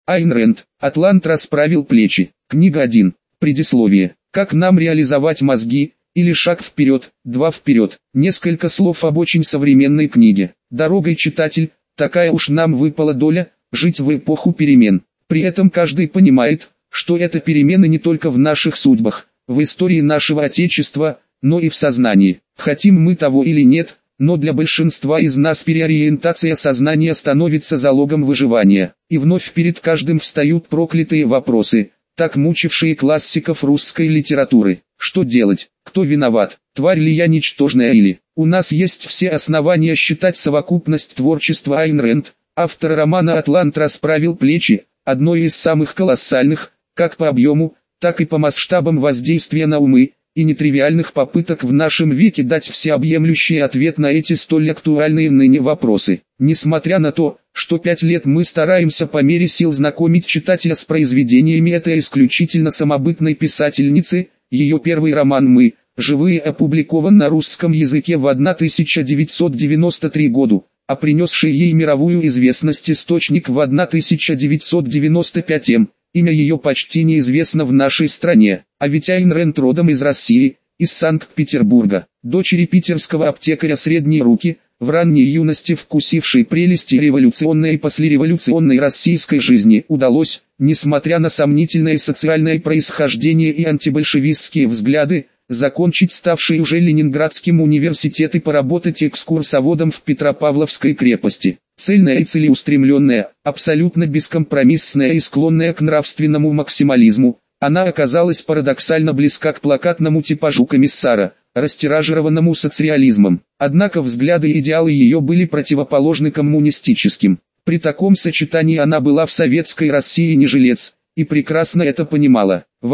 Айн Рэнд. Атлант расправил плечи. Книга 1. Предисловие. Как нам реализовать мозги? Или шаг вперед, два вперед. Несколько слов об очень современной книге. Дорогой, читатель, такая уж нам выпала доля, жить в эпоху перемен. При этом каждый понимает, что это перемены не только в наших судьбах, в истории нашего Отечества, но и в сознании. Хотим мы того или нет, но для большинства из нас переориентация сознания становится залогом выживания. И вновь перед каждым встают проклятые вопросы, так мучившие классиков русской литературы. Что делать? Кто виноват? Тварь ли я ничтожная или? У нас есть все основания считать совокупность творчества Айн Рэнд, автора романа «Атлант расправил плечи», одной из самых колоссальных, как по объему, так и по масштабам воздействия на умы, и нетривиальных попыток в нашем веке дать всеобъемлющий ответ на эти столь актуальные ныне вопросы. Несмотря на то, что 5 лет мы стараемся по мере сил знакомить читателя с произведениями этой исключительно самобытной писательницы, ее первый роман «Мы, живые» опубликован на русском языке в 1993 году, а принесший ей мировую известность источник в 1995 имя ее почти неизвестно в нашей стране, а ведь Айн Рэнд родом из России, из Санкт-Петербурга, дочери питерского аптекаря средней руки, в ранней юности вкусившей прелести революционной и послереволюционной российской жизни, удалось, несмотря на сомнительное социальное происхождение и антибольшевистские взгляды, закончить ставший уже Ленинградским университет и поработать экскурсоводом в Петропавловской крепости. Цельная и целеустремленная, абсолютно бескомпромиссная и склонная к нравственному максимализму, она оказалась парадоксально близка к плакатному типажу комиссара, растиражированному социализмом. Однако взгляды и идеалы ее были противоположны коммунистическим. При таком сочетании она была в советской России не жилец, и прекрасно это понимала. В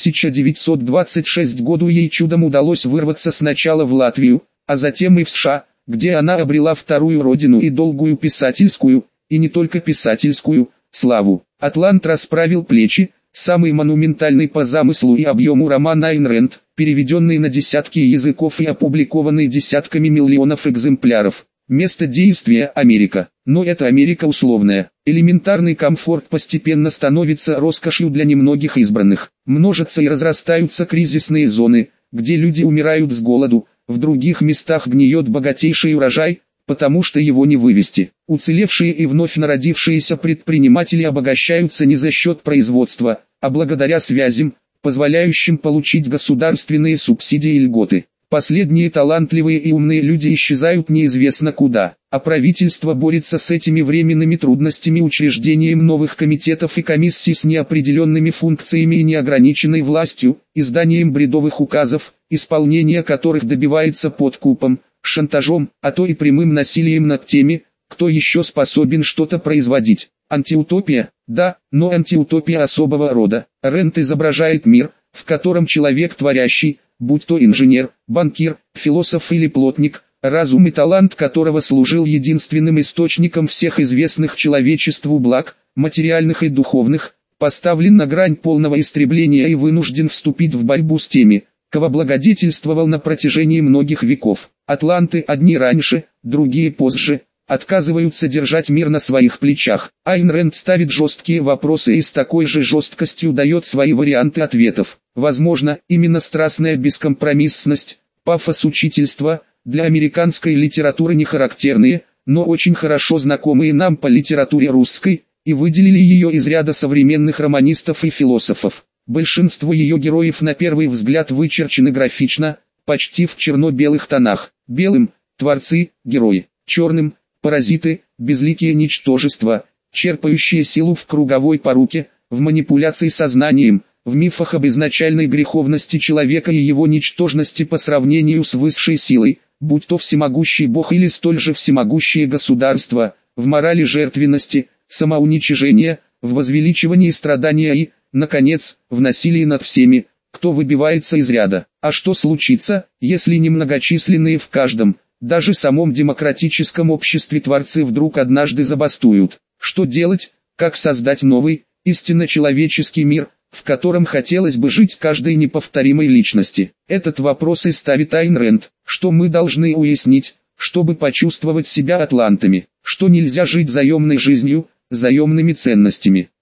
1926 году ей чудом удалось вырваться сначала в Латвию, а затем и в США, где она обрела вторую родину и долгую писательскую, и не только писательскую, славу. «Атлант расправил плечи», самый монументальный по замыслу и объему роман Айн Рэнд, переведенный на десятки языков и опубликованный десятками миллионов экземпляров. Место действия – Америка. Но это Америка условная. Элементарный комфорт постепенно становится роскошью для немногих избранных. Множатся и разрастаются кризисные зоны, где люди умирают с голоду, в других местах гниет богатейший урожай, потому что его не вывести. Уцелевшие и вновь народившиеся предприниматели обогащаются не за счет производства, а благодаря связям, позволяющим получить государственные субсидии и льготы. Последние талантливые и умные люди исчезают неизвестно куда, а правительство борется с этими временными трудностями учреждением новых комитетов и комиссий с неопределенными функциями и неограниченной властью, изданием бредовых указов, исполнение которых добивается подкупом, шантажом, а то и прямым насилием над теми, кто еще способен что-то производить. Антиутопия? Да, но антиутопия особого рода. Рэнд изображает мир, в котором человек творящий, будь то инженер, банкир, философ или плотник, разум и талант которого служил единственным источником всех известных человечеству благ, материальных и духовных, поставлен на грань полного истребления и вынужден вступить в борьбу с теми, кого благодетельствовал на протяжении многих веков. Атланты, одни раньше, другие позже, отказываются держать мир на своих плечах. Айн Рэнд ставит жесткие вопросы и с такой же жесткостью дает свои варианты ответов. Возможно, именно страстная бескомпромиссность, пафос учительства, для американской литературы не характерные, но очень хорошо знакомые нам по литературе русской, и выделили ее из ряда современных романистов и философов. Большинство ее героев на первый взгляд вычерчены графично, почти в черно-белых тонах. Белым – творцы, герои, черным – паразиты, безликие ничтожества, черпающие силу в круговой поруке, в манипуляции сознанием, в мифах об изначальной греховности человека и его ничтожности по сравнению с высшей силой, будь то всемогущий Бог или столь же всемогущее государство, в морали жертвенности, самоуничижения, в возвеличивании страдания и, наконец, в насилии над всеми, кто выбивается из ряда. А что случится, если немногочисленные в каждом, даже самом демократическом обществе творцы вдруг однажды забастуют? Что делать, как создать новый, истинно человеческий мир, в котором хотелось бы жить каждой неповторимой личности? Этот вопрос и ставит Айн Рэнд. Что мы должны уяснить, чтобы почувствовать себя атлантами? Что нельзя жить заемной жизнью, заемными ценностями?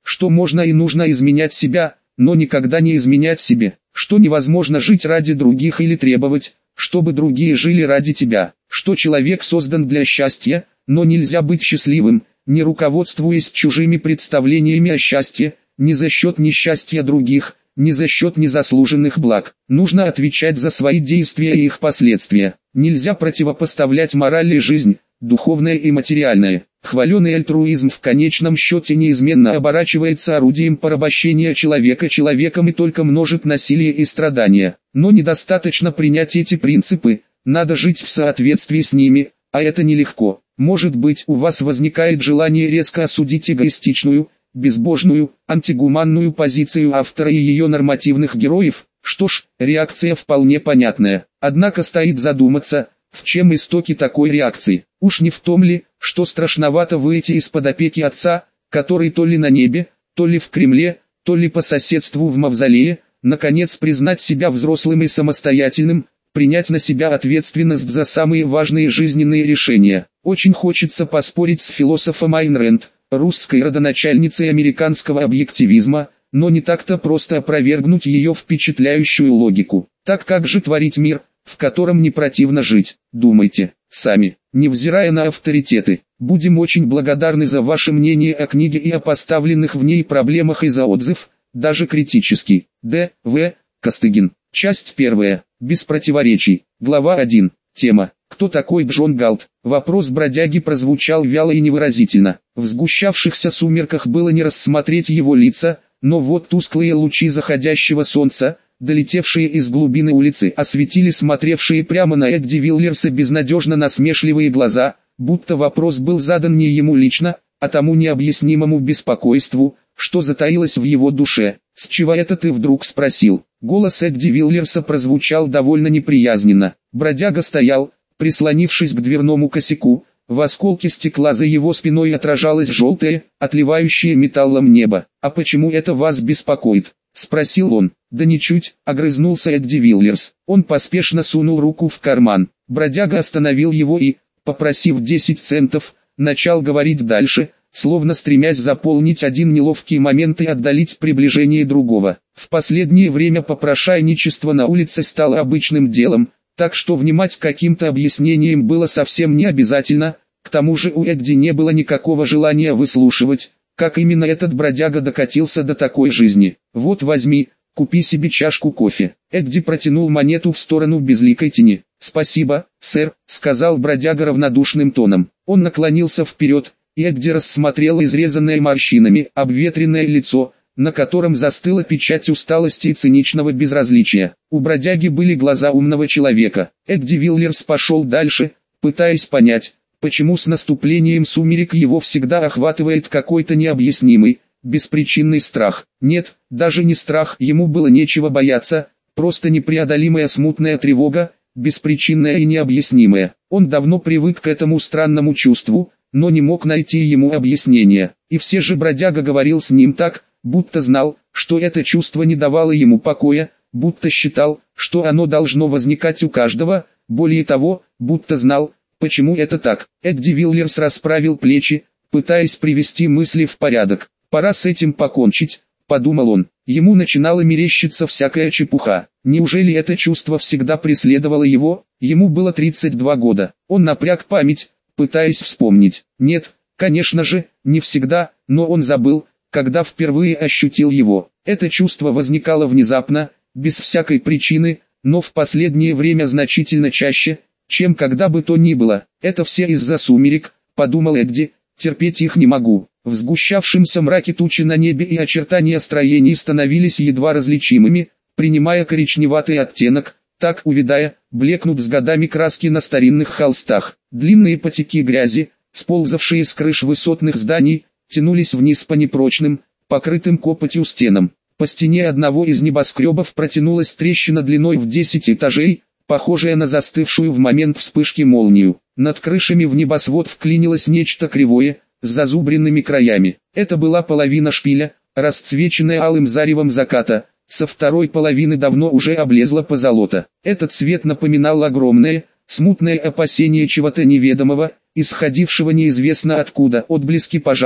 что можно и нужно изменять себя, но никогда не изменять себе, что невозможно жить ради других или требовать, чтобы другие жили ради тебя, что человек создан для счастья, но нельзя быть счастливым, не руководствуясь чужими представлениями о счастье, не за счет несчастья других, не за счет незаслуженных благ. Нужно отвечать за свои действия и их последствия. Нельзя противопоставлять мораль и жизнь, духовное и материальное. Хваленый альтруизм в конечном счете неизменно оборачивается орудием порабощения человека человеком и только множит насилие и страдания. Но недостаточно принять эти принципы, надо жить в соответствии с ними, а это нелегко. Может быть, у вас возникает желание резко осудить эгоистичную, безбожную, антигуманную позицию автора и ее нормативных героев. Что ж, реакция вполне понятная. Однако стоит задуматься, в чем истоки такой реакции. Уж не в том ли, что страшновато выйти из-под опеки отца, который то ли на небе, то ли в Кремле, то ли по соседству в мавзолее, наконец признать себя взрослым и самостоятельным, принять на себя ответственность за самые важные жизненные решения. Очень хочется поспорить с философом Айн Рэнд, русской родоначальницей американского объективизма, но не так-то просто опровергнуть ее впечатляющую логику. Так как же творить мир, в котором не противно жить? Думайте сами, невзирая на авторитеты. Будем очень благодарны за ваше мнение о книге и о поставленных в ней проблемах и за отзыв, даже критический. Д. В. Костыгин. Часть 1. Без противоречий. Глава 1. Тема. Кто такой Джон Галт? Вопрос бродяги прозвучал вяло и невыразительно. В сгущавшихся сумерках было не рассмотреть его лица, но вот тусклые лучи заходящего солнца, долетевшие из глубины улицы, осветили смотревшие прямо на Эдди Виллерса безнадежно насмешливые глаза, будто вопрос был задан не ему лично, а тому необъяснимому беспокойству, что затаилось в его душе. «С чего это ты вдруг спросил?» Голос Эдди Виллерса прозвучал довольно неприязненно. Бродяга стоял, прислонившись к дверному косяку. В осколке стекла за его спиной отражалось желтое, отливающее металлом небо. «А почему это вас беспокоит?» — спросил он. «Да ничуть», — огрызнулся Эдди Виллерс. Он поспешно сунул руку в карман. Бродяга остановил его и, попросив 10 центов, начал говорить дальше, словно стремясь заполнить один неловкий момент и отдалить приближение другого. В последнее время попрошайничество на улице стало обычным делом, так что внимать каким-то объяснениям было совсем не обязательно. К тому же у Эдди не было никакого желания выслушивать, как именно этот бродяга докатился до такой жизни. «Вот возьми, купи себе чашку кофе». Эдди протянул монету в сторону безликой тени. «Спасибо, сэр», — сказал бродяга равнодушным тоном. Он наклонился вперед, и Эдди рассмотрел изрезанное морщинами, обветренное лицо, на котором застыла печать усталости и циничного безразличия. У бродяги были глаза умного человека. Эдди Виллерс пошел дальше, пытаясь понять, почему с наступлением сумерек его всегда охватывает какой-то необъяснимый, беспричинный страх. Нет, даже не страх, ему было нечего бояться, просто непреодолимая смутная тревога, беспричинная и необъяснимая. Он давно привык к этому странному чувству, но не мог найти ему объяснения. И все же бродяга говорил с ним так, будто знал, что это чувство не давало ему покоя, будто считал, что оно должно возникать у каждого, более того, будто знал, почему это так. Эдди Виллерс расправил плечи, пытаясь привести мысли в порядок. «Пора с этим покончить», — подумал он. Ему начинало мерещиться всякая чепуха. Неужели это чувство всегда преследовало его? Ему было 32 года. Он напряг память, пытаясь вспомнить. Нет, конечно же, не всегда, но он забыл, когда впервые ощутил его. Это чувство возникало внезапно, без всякой причины, но в последнее время значительно чаще, чем когда бы то ни было. «Это все из-за сумерек», — подумал Эдди, — «терпеть их не могу». В сгущавшемся мраке тучи на небе и очертания строений становились едва различимыми, принимая коричневатый оттенок, так увядая, блекнут с годами краски на старинных холстах. Длинные потеки грязи, сползавшие с крыш высотных зданий, тянулись вниз по непрочным, покрытым копотью стенам. По стене одного из небоскребов протянулась трещина длиной в 10 этажей, похожая на застывшую в момент вспышки молнию. Над крышами в небосвод вклинилось нечто кривое, с зазубренными краями. Это была половина шпиля, расцвеченная алым заревом заката, со второй половины давно уже облезла позолота. Этот цвет напоминал огромное, смутное опасение чего-то неведомого, исходившего неизвестно откуда, отблески пожара,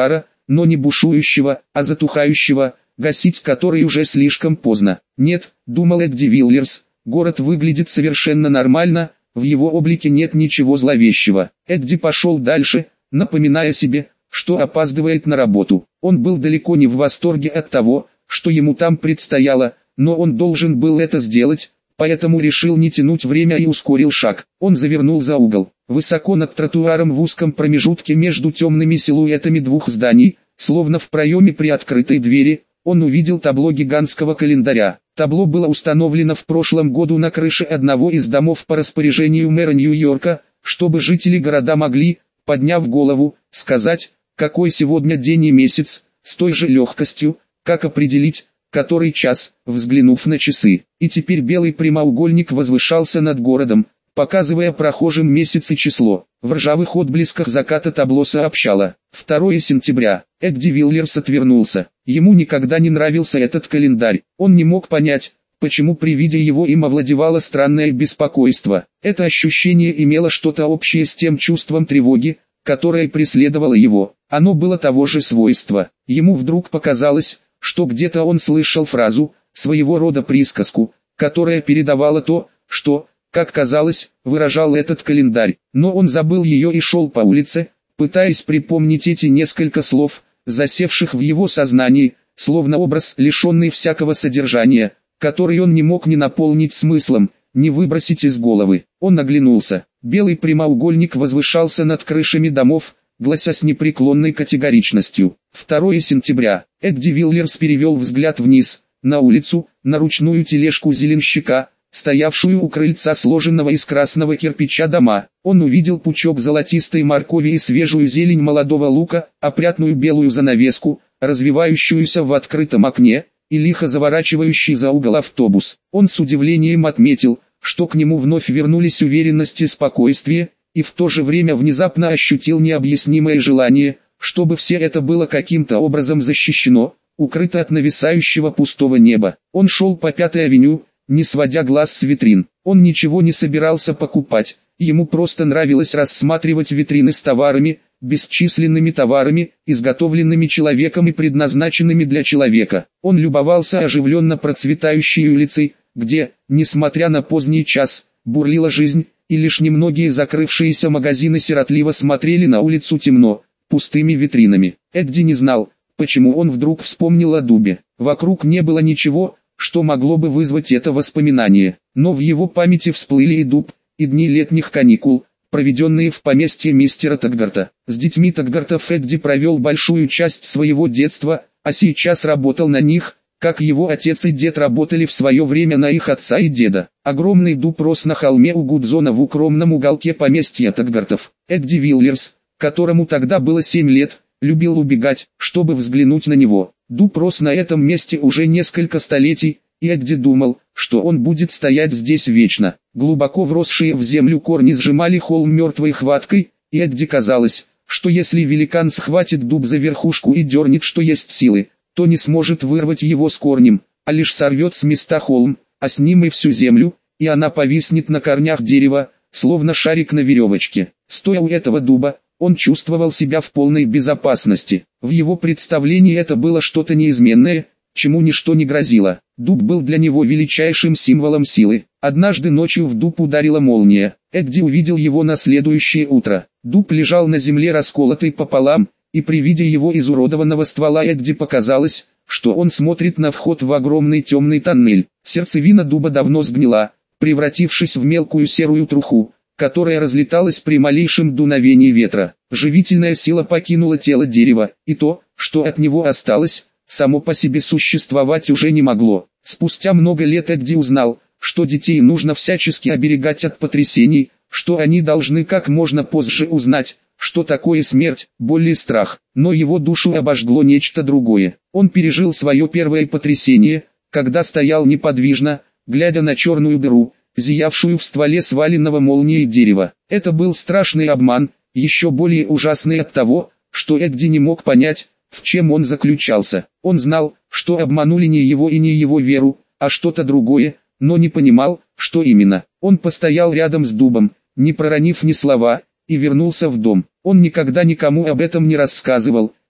но не бушующего, а затухающего, гасить который уже слишком поздно. Нет, думал Эдди Виллерс, город выглядит совершенно нормально, в его облике нет ничего зловещего. Эдди пошел дальше, напоминая себе, что опаздывает на работу. Он был далеко не в восторге от того, что ему там предстояло, но он должен был это сделать, поэтому решил не тянуть время и ускорил шаг. Он завернул за угол. Высоко над тротуаром в узком промежутке между темными силуэтами двух зданий, словно в проеме приоткрытой двери, он увидел табло гигантского календаря. Табло было установлено в прошлом году на крыше одного из домов по распоряжению мэра Нью-Йорка, чтобы жители города могли, подняв голову, сказать, какой сегодня день и месяц, с той же легкостью, как определить, который час, взглянув на часы. И теперь белый прямоугольник возвышался над городом, показывая прохожим месяц и число. В ржавых отблесках заката табло сообщало: 2 сентября. Эдди Виллерс отвернулся. Ему никогда не нравился этот календарь. Он не мог понять, почему при виде его им овладевало странное беспокойство. Это ощущение имело что-то общее с тем чувством тревоги, которое преследовало его. Оно было того же свойства. Ему вдруг показалось, что где-то он слышал фразу, своего рода присказку, которая передавала то, что, как казалось, выражал этот календарь. Но он забыл ее и шел по улице, пытаясь припомнить эти несколько слов, засевших в его сознании, словно образ, лишенный всякого содержания, который он не мог ни наполнить смыслом, ни выбросить из головы. Он оглянулся. Белый прямоугольник возвышался над крышами домов, глася с непреклонной категоричностью: 2 сентября. Эдди Виллерс перевел взгляд вниз, на улицу, на ручную тележку зеленщика, стоявшую у крыльца сложенного из красного кирпича дома. Он увидел пучок золотистой моркови и свежую зелень молодого лука, опрятную белую занавеску, развивающуюся в открытом окне, и лихо заворачивающий за угол автобус. Он с удивлением отметил, что к нему вновь вернулись уверенность и спокойствие, и в то же время внезапно ощутил необъяснимое желание, чтобы все это было каким-то образом защищено, укрыто от нависающего пустого неба. Он шел по 5-й авеню, не сводя глаз с витрин. Он ничего не собирался покупать, ему просто нравилось рассматривать витрины с товарами, бесчисленными товарами, изготовленными человеком и предназначенными для человека. Он любовался оживленно процветающей улицей, где, несмотря на поздний час, бурлила жизнь, и лишь немногие закрывшиеся магазины сиротливо смотрели на улицу темно, пустыми витринами. Эдди не знал, почему он вдруг вспомнил о дубе. Вокруг не было ничего, что могло бы вызвать это воспоминание, но в его памяти всплыли и дуб, и дни летних каникул, проведенные в поместье мистера Таггарта. С детьми Таггартов Эдди провел большую часть своего детства, а сейчас работал на них, как его отец и дед работали в свое время на их отца и деда. Огромный дуб рос на холме у Гудзона в укромном уголке поместья Таггартов. Эдди Виллерс, которому тогда было 7 лет, любил убегать, чтобы взглянуть на него. Дуб рос на этом месте уже несколько столетий, и Эдди думал, что он будет стоять здесь вечно. Глубоко вросшие в землю корни сжимали холм мертвой хваткой, и Эдди казалось, что если великан схватит дуб за верхушку и дернет что есть силы, то не сможет вырвать его с корнем, а лишь сорвет с места холм, а с ним и всю землю, и она повиснет на корнях дерева, словно шарик на веревочке. Стоя у этого дуба, он чувствовал себя в полной безопасности. В его представлении это было что-то неизменное, чему ничто не грозило. Дуб был для него величайшим символом силы. Однажды ночью в дуб ударила молния. Эдди увидел его на следующее утро. Дуб лежал на земле расколотый пополам, и при виде его изуродованного ствола Эдди показалось, что он смотрит на вход в огромный темный тоннель. Сердцевина дуба давно сгнила, превратившись в мелкую серую труху, которая разлеталась при малейшем дуновении ветра. Живительная сила покинула тело дерева, и то, что от него осталось, само по себе существовать уже не могло. Спустя много лет Эдди узнал, что детей нужно всячески оберегать от потрясений, что они должны как можно позже узнать, что такое смерть, боль и страх. Но его душу обожгло нечто другое. Он пережил свое первое потрясение, когда стоял неподвижно, глядя на черную дыру, зиявшую в стволе сваленного молнией дерева. Это был страшный обман, еще более ужасный от того, что Эдди не мог понять, в чем он заключался. Он знал, что обманули не его и не его веру, а что-то другое, но не понимал, что именно. Он постоял рядом с дубом, не проронив ни слова, и вернулся в дом. Он никогда никому об этом не рассказывал,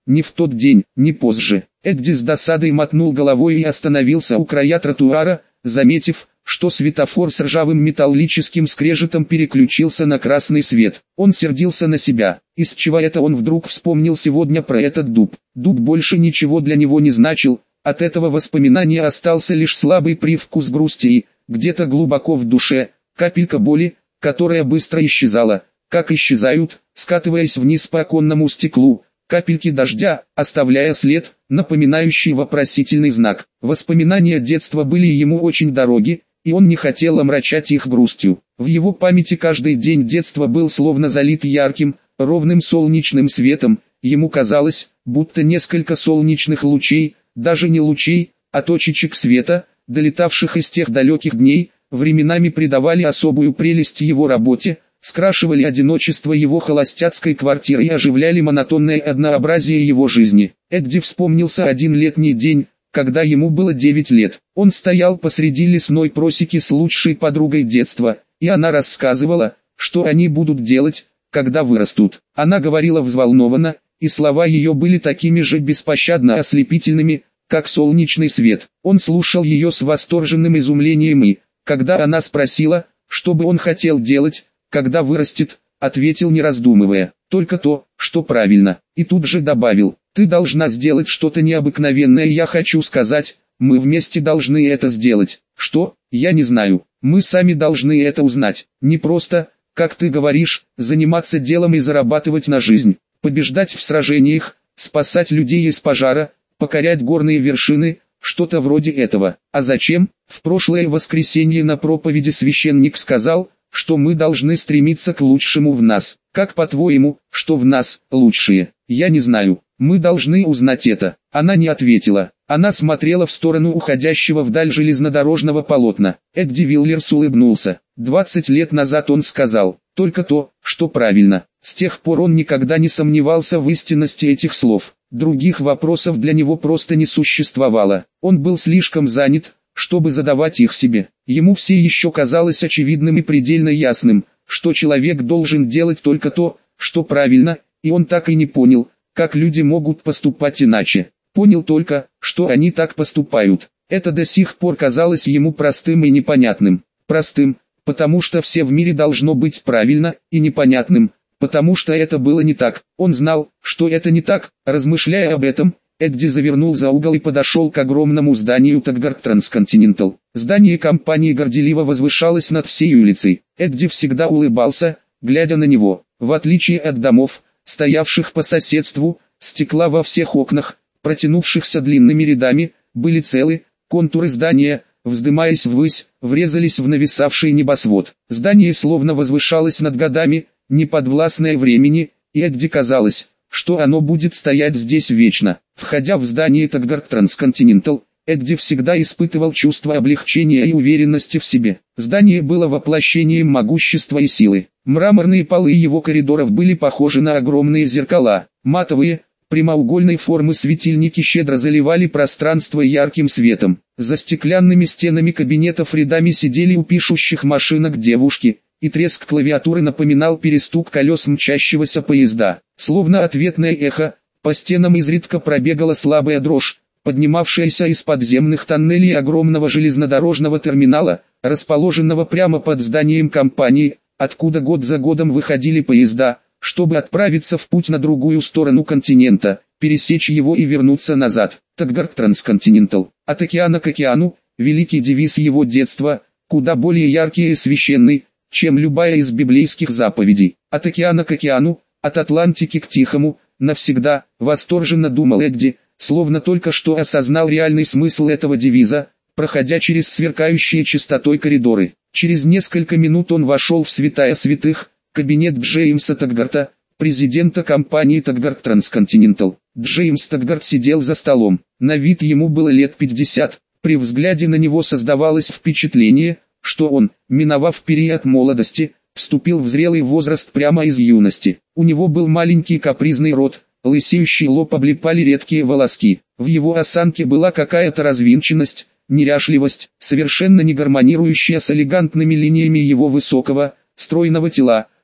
ни в тот день, ни позже. Эдди с досадой мотнул головой и остановился у края тротуара, заметив, что светофор с ржавым металлическим скрежетом переключился на красный свет. Он сердился на себя. Из чего это он вдруг вспомнил сегодня про этот дуб? Дуб больше ничего для него не значил, от этого воспоминания остался лишь слабый привкус грусти и, где-то глубоко в душе, капелька боли, которая быстро исчезала, как исчезают, скатываясь вниз по оконному стеклу, капельки дождя, оставляя след, напоминающий вопросительный знак. Воспоминания детства были ему очень дороги, и он не хотел омрачать их грустью. В его памяти каждый день детства был словно залит ярким, ровным солнечным светом. Ему казалось, будто несколько солнечных лучей, даже не лучей, а точечек света, долетавших из тех далеких дней, временами придавали особую прелесть его работе, скрашивали одиночество его холостяцкой квартиры и оживляли монотонное однообразие его жизни. Эдди вспомнился один летний день, когда ему было 9 лет. Он стоял посреди лесной просеки с лучшей подругой детства, и она рассказывала, что они будут делать, когда вырастут. Она говорила взволнованно, и слова ее были такими же беспощадно ослепительными, как солнечный свет. Он слушал ее с восторженным изумлением и, когда она спросила, что бы он хотел делать, когда вырастет, ответил не раздумывая, только то, что правильно, и тут же добавил: «Ты должна сделать что-то необыкновенное, я хочу сказать, мы вместе должны это сделать». «Что? Я не знаю, мы сами должны это узнать. Не просто, как ты говоришь, заниматься делом и зарабатывать на жизнь, побеждать в сражениях, спасать людей из пожара, покорять горные вершины, что-то вроде этого. А зачем?» В прошлое воскресенье на проповеди священник сказал, что мы должны стремиться к лучшему в нас. Как по-твоему, что в нас лучшее? Я не знаю. Мы должны узнать это. Она не ответила. Она смотрела в сторону уходящего вдаль железнодорожного полотна. Эдди Виллерс улыбнулся. 20 лет назад он сказал только то, что правильно. С тех пор он никогда не сомневался в истинности этих слов. Других вопросов для него просто не существовало. Он был слишком занят, чтобы задавать их себе. Ему все еще казалось очевидным и предельно ясным, что человек должен делать только то, что правильно, и он так и не понял, как люди могут поступать иначе. Понял только, что они так поступают. Это до сих пор казалось ему простым и непонятным. Простым, потому что все в мире должно быть правильно, и непонятным, потому что это было не так. Он знал, что это не так. Размышляя об этом, Эдди завернул за угол и подошел к огромному зданию Таггарт Трансконтинентал. Здание компании горделиво возвышалось над всей улицей. Эдди всегда улыбался, глядя на него. В отличие от домов, стоявших по соседству, стекла во всех окнах, протянувшихся длинными рядами, были целы. Контуры здания, вздымаясь ввысь, врезались в нависавший небосвод. Здание словно возвышалось над годами, неподвластное времени, и Эдди казалось, что оно будет стоять здесь вечно. Входя в здание Таггарт Трансконтинентал, Эдди всегда испытывал чувство облегчения и уверенности в себе. Здание было воплощением могущества и силы. Мраморные полы его коридоров были похожи на огромные зеркала. Матовые, прямоугольной формы светильники щедро заливали пространство ярким светом. За стеклянными стенами кабинетов рядами сидели у пишущих машинок девушки, и треск клавиатуры напоминал перестук колес мчащегося поезда. Словно ответное эхо, по стенам изредка пробегала слабая дрожь, поднимавшаяся из подземных тоннелей огромного железнодорожного терминала, расположенного прямо под зданием компании, откуда год за годом выходили поезда, чтобы отправиться в путь на другую сторону континента, пересечь его и вернуться назад. Таггарт Трансконтинентал. От океана к океану, великий девиз его детства, куда более яркий и священный, чем любая из библейских заповедей. От океана к океану, от Атлантики к Тихому, навсегда, восторженно думал Эдди, словно только что осознал реальный смысл этого девиза, проходя через сверкающие чистотой коридоры. Через несколько минут он вошел в святая святых, кабинет Джеймса Таггарта, президента компании Таггарт Трансконтинентал. Джеймс Таггарт сидел за столом. На вид ему было лет 50. При взгляде на него создавалось впечатление, что он, миновав период молодости, вступил в зрелый возраст прямо из юности. У него был маленький капризный рот, лысеющий лоб облепали редкие волоски. В его осанке была какая-то развинченность, неряшливость, совершенно не гармонирующая с элегантными линиями его высокого, стройного тела,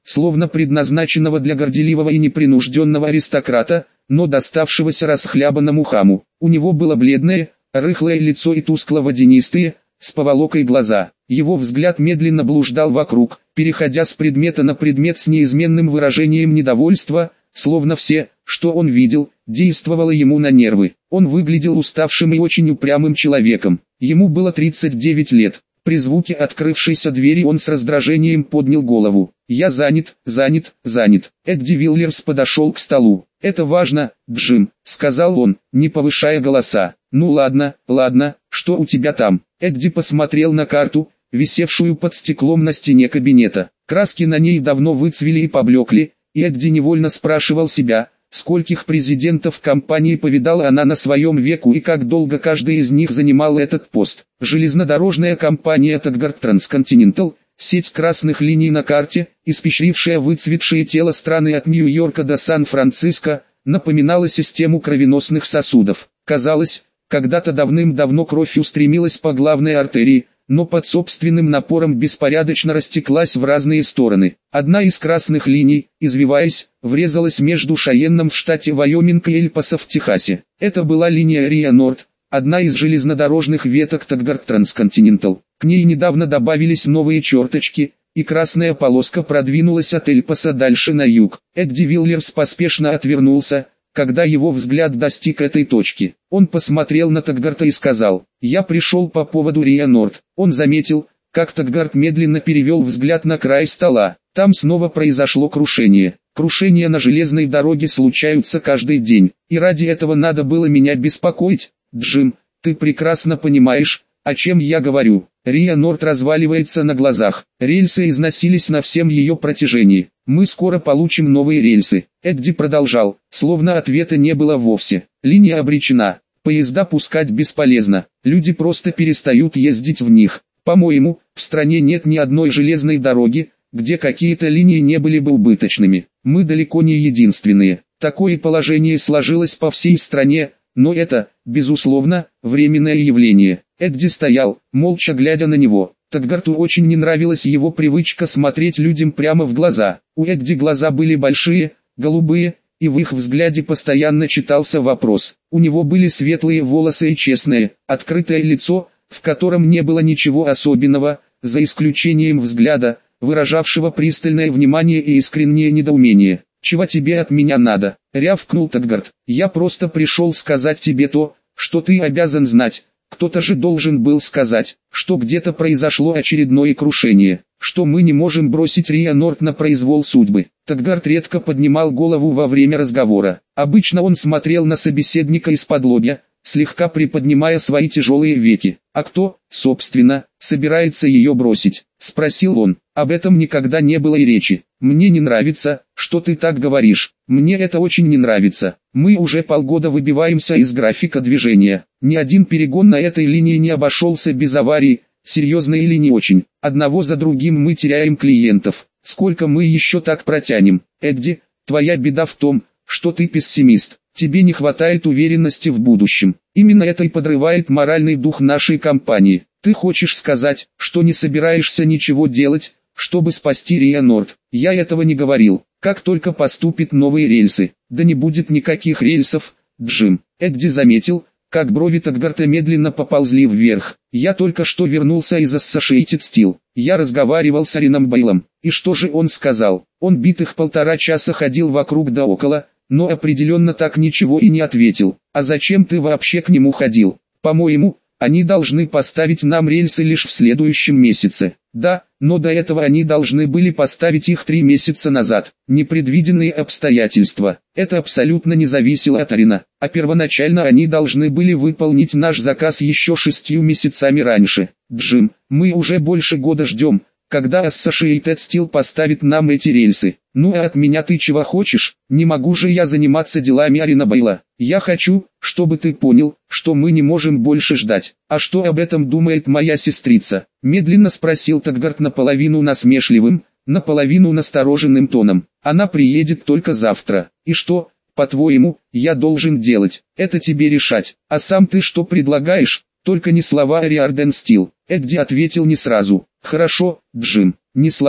словно предназначенного для горделивого и непринужденного аристократа, но доставшегося расхлябанному хаму. У него было бледное, рыхлое лицо и тускло-водянистые, с поволокой глаза. Его взгляд медленно блуждал вокруг, переходя с предмета на предмет с неизменным выражением недовольства, словно все, что он видел, действовало ему на нервы. Он выглядел уставшим и очень упрямым человеком. Ему было 39 лет. При звуке открывшейся двери он с раздражением поднял голову. «Я занят, занят, занят». Эдди Виллерс подошел к столу. «Это важно, Джим», — сказал он, не повышая голоса. «Ну ладно, ладно, что у тебя там?» Эдди посмотрел на карту, висевшую под стеклом на стене кабинета. Краски на ней давно выцвели и поблекли, и Эдди невольно спрашивал себя, скольких президентов компании повидала она на своем веку и как долго каждый из них занимал этот пост. Железнодорожная компания Tadgard Transcontinental, сеть красных линий на карте, испещрившая выцветшее тело страны от Нью-Йорка до Сан-Франциско, напоминала систему кровеносных сосудов. Казалось, когда-то давным-давно кровь устремилась по главной артерии, но под собственным напором беспорядочно растеклась в разные стороны. Одна из красных линий, извиваясь, врезалась между Шайенном в штате Вайоминг и Эль-Пасо в Техасе. Это была линия Риа-Норд, одна из железнодорожных веток Tadgard Transcontinental. К ней недавно добавились новые черточки, и красная полоска продвинулась от Эль-Пасо дальше на юг. Эдди Виллерс поспешно отвернулся, когда его взгляд достиг этой точки. Он посмотрел на Тадгарта и сказал: «Я пришел по поводу Риа-Норд». Он заметил, как Тадгарт медленно перевел взгляд на край стола. Там снова произошло крушение. Крушения на железной дороге случаются каждый день, и ради этого надо было меня беспокоить. Джим, ты прекрасно понимаешь, о чем я говорю. Риа-Норд разваливается на глазах. Рельсы износились на всем ее протяжении. Мы скоро получим новые рельсы. Эдди продолжал, словно ответа не было вовсе. Линия обречена. Поезда пускать бесполезно. Люди просто перестают ездить в них. По-моему, в стране нет ни одной железной дороги, где какие-то линии не были бы убыточными. Мы далеко не единственные. Такое положение сложилось по всей стране, но это, безусловно, временное явление. Эдди стоял, молча глядя на него. Тадгарту очень не нравилась его привычка смотреть людям прямо в глаза. У Эдди глаза были большие, голубые, и в их взгляде постоянно читался вопрос. У него были светлые волосы и честное, открытое лицо, в котором не было ничего особенного, за исключением взгляда, выражавшего пристальное внимание и искреннее недоумение. «Чего тебе от меня надо?» — рявкнул Тадгарт. «Я просто пришел сказать тебе то, что ты обязан знать. Кто-то же должен был сказать, что где-то произошло очередное крушение, что мы не можем бросить Риа-Норд на произвол судьбы». Тадгарт редко поднимал голову во время разговора. Обычно он смотрел на собеседника из-под-лобья, слегка приподнимая свои тяжелые веки. «А кто, собственно, собирается ее бросить?» — спросил он. «Об этом никогда не было и речи. Мне не нравится, что ты так говоришь. Мне это очень не нравится. Мы уже полгода выбиваемся из графика движения. Ни один перегон на этой линии не обошелся без аварий, серьезно или не очень. Одного за другим мы теряем клиентов. Сколько мы еще так протянем? Эдди, твоя беда в том, что ты пессимист. Тебе не хватает уверенности в будущем. Именно это и подрывает моральный дух нашей компании. Ты хочешь сказать, что не собираешься ничего делать, чтобы спасти Риа-Норд? Я этого не говорил. Как только поступят новые рельсы, да не будет никаких рельсов, Джим. Эдди заметил, как брови Тадгарта медленно поползли вверх. Я только что вернулся из Associated Steel. Я разговаривал с Арином Бейлом. И что же он сказал? Он битых 1,5 часа ходил вокруг да около, но определенно так ничего и не ответил. А зачем ты вообще к нему ходил? По-моему, они должны поставить нам рельсы лишь в следующем месяце. Да, но до этого они должны были поставить их 3 месяца назад. Непредвиденные обстоятельства. Это абсолютно не зависело от Арина. А первоначально они должны были выполнить наш заказ еще 6 месяцами раньше. Джим, мы уже больше года ждем, когда Associated Steel поставит нам эти рельсы. Ну а от меня ты чего хочешь? Не могу же я заниматься делами Арина Бейла. Я хочу, чтобы ты понял, что мы не можем больше ждать. А что об этом думает моя сестрица? Медленно спросил Тадгарт наполовину насмешливым, наполовину настороженным тоном. Она приедет только завтра. И что, по-твоему, я должен делать? Это тебе решать. А сам ты что предлагаешь? Только не слова Риарден Стил. Эдди ответил не сразу. Хорошо, Джим, не слова,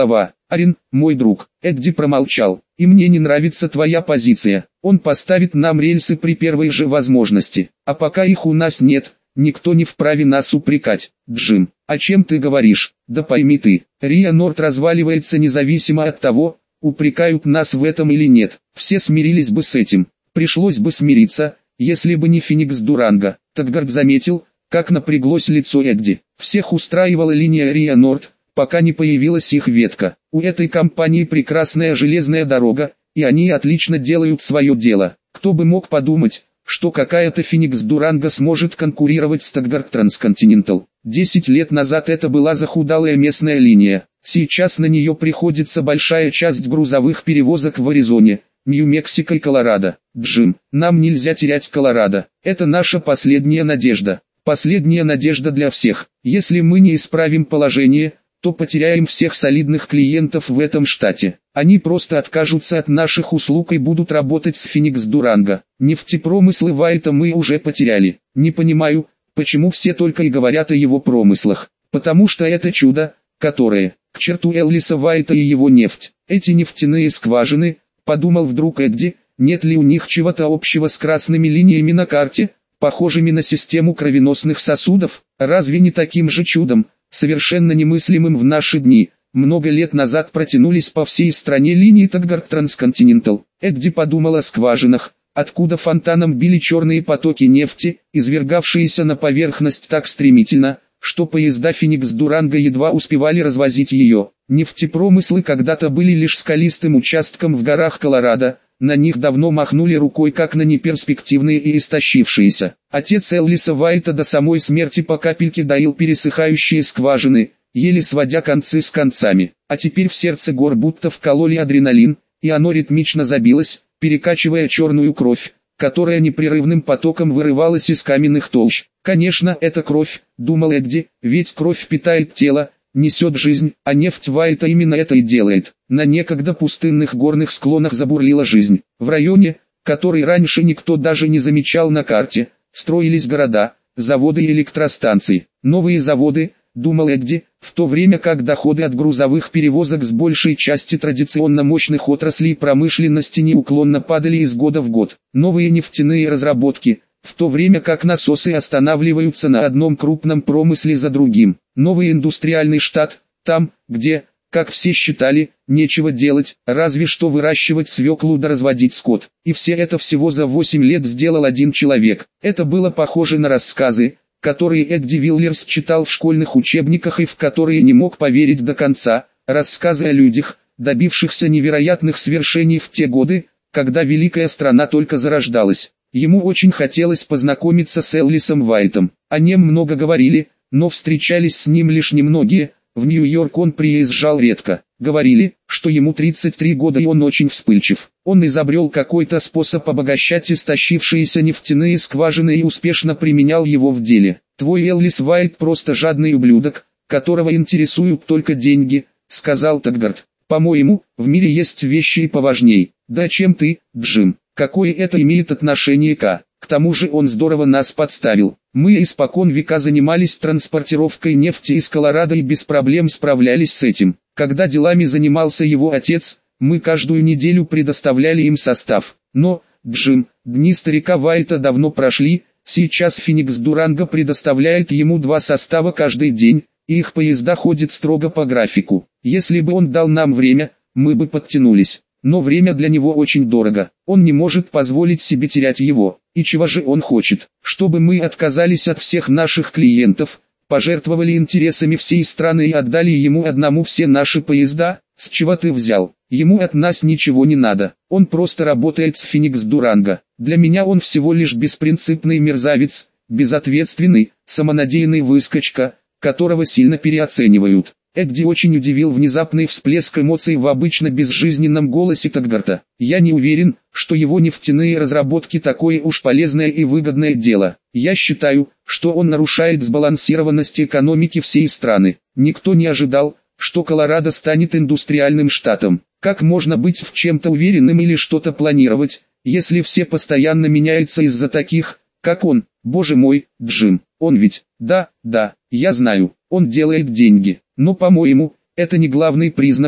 Арин, мой друг, Эдди промолчал. И мне не нравится твоя позиция. Он поставит нам рельсы при первой же возможности. А пока их у нас нет, никто не вправе нас упрекать. Джим, о чем ты говоришь? Да пойми ты, Риа Норт разваливается независимо от того, упрекают нас в этом или нет. Все смирились бы с этим. Пришлось бы смириться, если бы не Феникс Дуранго. Таггарт заметил, как напряглось лицо Эдди. Всех устраивала линия Риа Норт, пока не появилась их ветка. У этой компании прекрасная железная дорога, и они отлично делают свое дело. Кто бы мог подумать, что какая-то Феникс Дуранго сможет конкурировать с Таггарт Трансконтинентал. 10 лет назад это была захудалая местная линия. Сейчас на нее приходится большая часть грузовых перевозок в Аризоне, Нью-Мексико и Колорадо. Джим, нам нельзя терять Колорадо. Это наша последняя надежда. Последняя надежда для всех. Если мы не исправим положение, то потеряем всех солидных клиентов в этом штате. Они просто откажутся от наших услуг и будут работать с Феникс Дуранго. Нефтепромыслы Вайта мы уже потеряли. Не понимаю, почему все только и говорят о его промыслах. Потому что это чудо, которое, к черту Элвиса Вайта и его нефть. Эти нефтяные скважины, подумал вдруг Эдди, нет ли у них чего-то общего с красными линиями на карте, похожими на систему кровеносных сосудов? Разве не таким же чудом, совершенно немыслимым в наши дни, много лет назад протянулись по всей стране линии Таггарт Трансконтинентал? Эдди подумал о скважинах, откуда фонтаном били черные потоки нефти, извергавшиеся на поверхность так стремительно, что поезда Феникс Дуранго едва успевали развозить ее. Нефтепромыслы когда-то были лишь скалистым участком в горах Колорадо, на них давно махнули рукой как на неперспективные и истощившиеся. Отец Элвиса Вайта до самой смерти по капельке доил пересыхающие скважины, еле сводя концы с концами. А теперь в сердце гор будто вкололи адреналин, и оно ритмично забилось, перекачивая черную кровь, которая непрерывным потоком вырывалась из каменных толщ. Конечно, это кровь, думал Эдди, ведь кровь питает тело, несет жизнь, а нефть Вайта именно это и делает. На некогда пустынных горных склонах забурлила жизнь. В районе, который раньше никто даже не замечал на карте, строились города, заводы и электростанции. Новые заводы, думал Эдди, в то время как доходы от грузовых перевозок с большей части традиционно мощных отраслей промышленности неуклонно падали из года в год. Новые нефтяные разработки, в то время как насосы останавливаются на одном крупном промысле за другим. Новый индустриальный штат, там, где, как все считали, нечего делать, разве что выращивать свеклу да разводить скот. И все это всего за 8 лет сделал один человек. Это было похоже на рассказы, которые Эдди Виллерс читал в школьных учебниках и в которые не мог поверить до конца, рассказы о людях, добившихся невероятных свершений в те годы, когда великая страна только зарождалась. Ему очень хотелось познакомиться с Элвисом Вайтом. О нем много говорили, но встречались с ним лишь немногие, в Нью-Йорк он приезжал редко. Говорили, что ему 33 года и он очень вспыльчив. Он изобрел какой-то способ обогащать истощившиеся нефтяные скважины и успешно применял его в деле. «Твой Элвис Вайт просто жадный ублюдок, которого интересуют только деньги», — сказал Таггарт. «По-моему, в мире есть вещи и поважней». «Да чем ты, Джим? Какое это имеет отношение к тому же он здорово нас подставил. Мы испокон века занимались транспортировкой нефти из Колорадо и без проблем справлялись с этим. Когда делами занимался его отец, мы каждую неделю предоставляли им состав. Но, Джим, дни старика Вайта давно прошли, сейчас Феникс Дуранго предоставляет ему 2 состава каждый день, и их поезда ходят строго по графику. Если бы он дал нам время, мы бы подтянулись. Но время для него очень дорого, он не может позволить себе терять его. И чего же он хочет? Чтобы мы отказались от всех наших клиентов, пожертвовали интересами всей страны и отдали ему одному все наши поезда? С чего ты взял? Ему от нас ничего не надо, он просто работает с Феникс Дуранго. Для меня он всего лишь беспринципный мерзавец, безответственный, самонадеянный выскочка, которого сильно переоценивают. Эдди очень удивил внезапный всплеск эмоций в обычно безжизненном голосе Таггарта. «Я не уверен, что его нефтяные разработки такое уж полезное и выгодное дело. Я считаю, что он нарушает сбалансированность экономики всей страны. Никто не ожидал, что Колорадо станет индустриальным штатом. Как можно быть в чем-то уверенным или что-то планировать, если все постоянно меняются из-за таких, как он? Боже мой, Джим, он ведь, да, я знаю, он делает деньги. Но, по-моему, это не главный признак,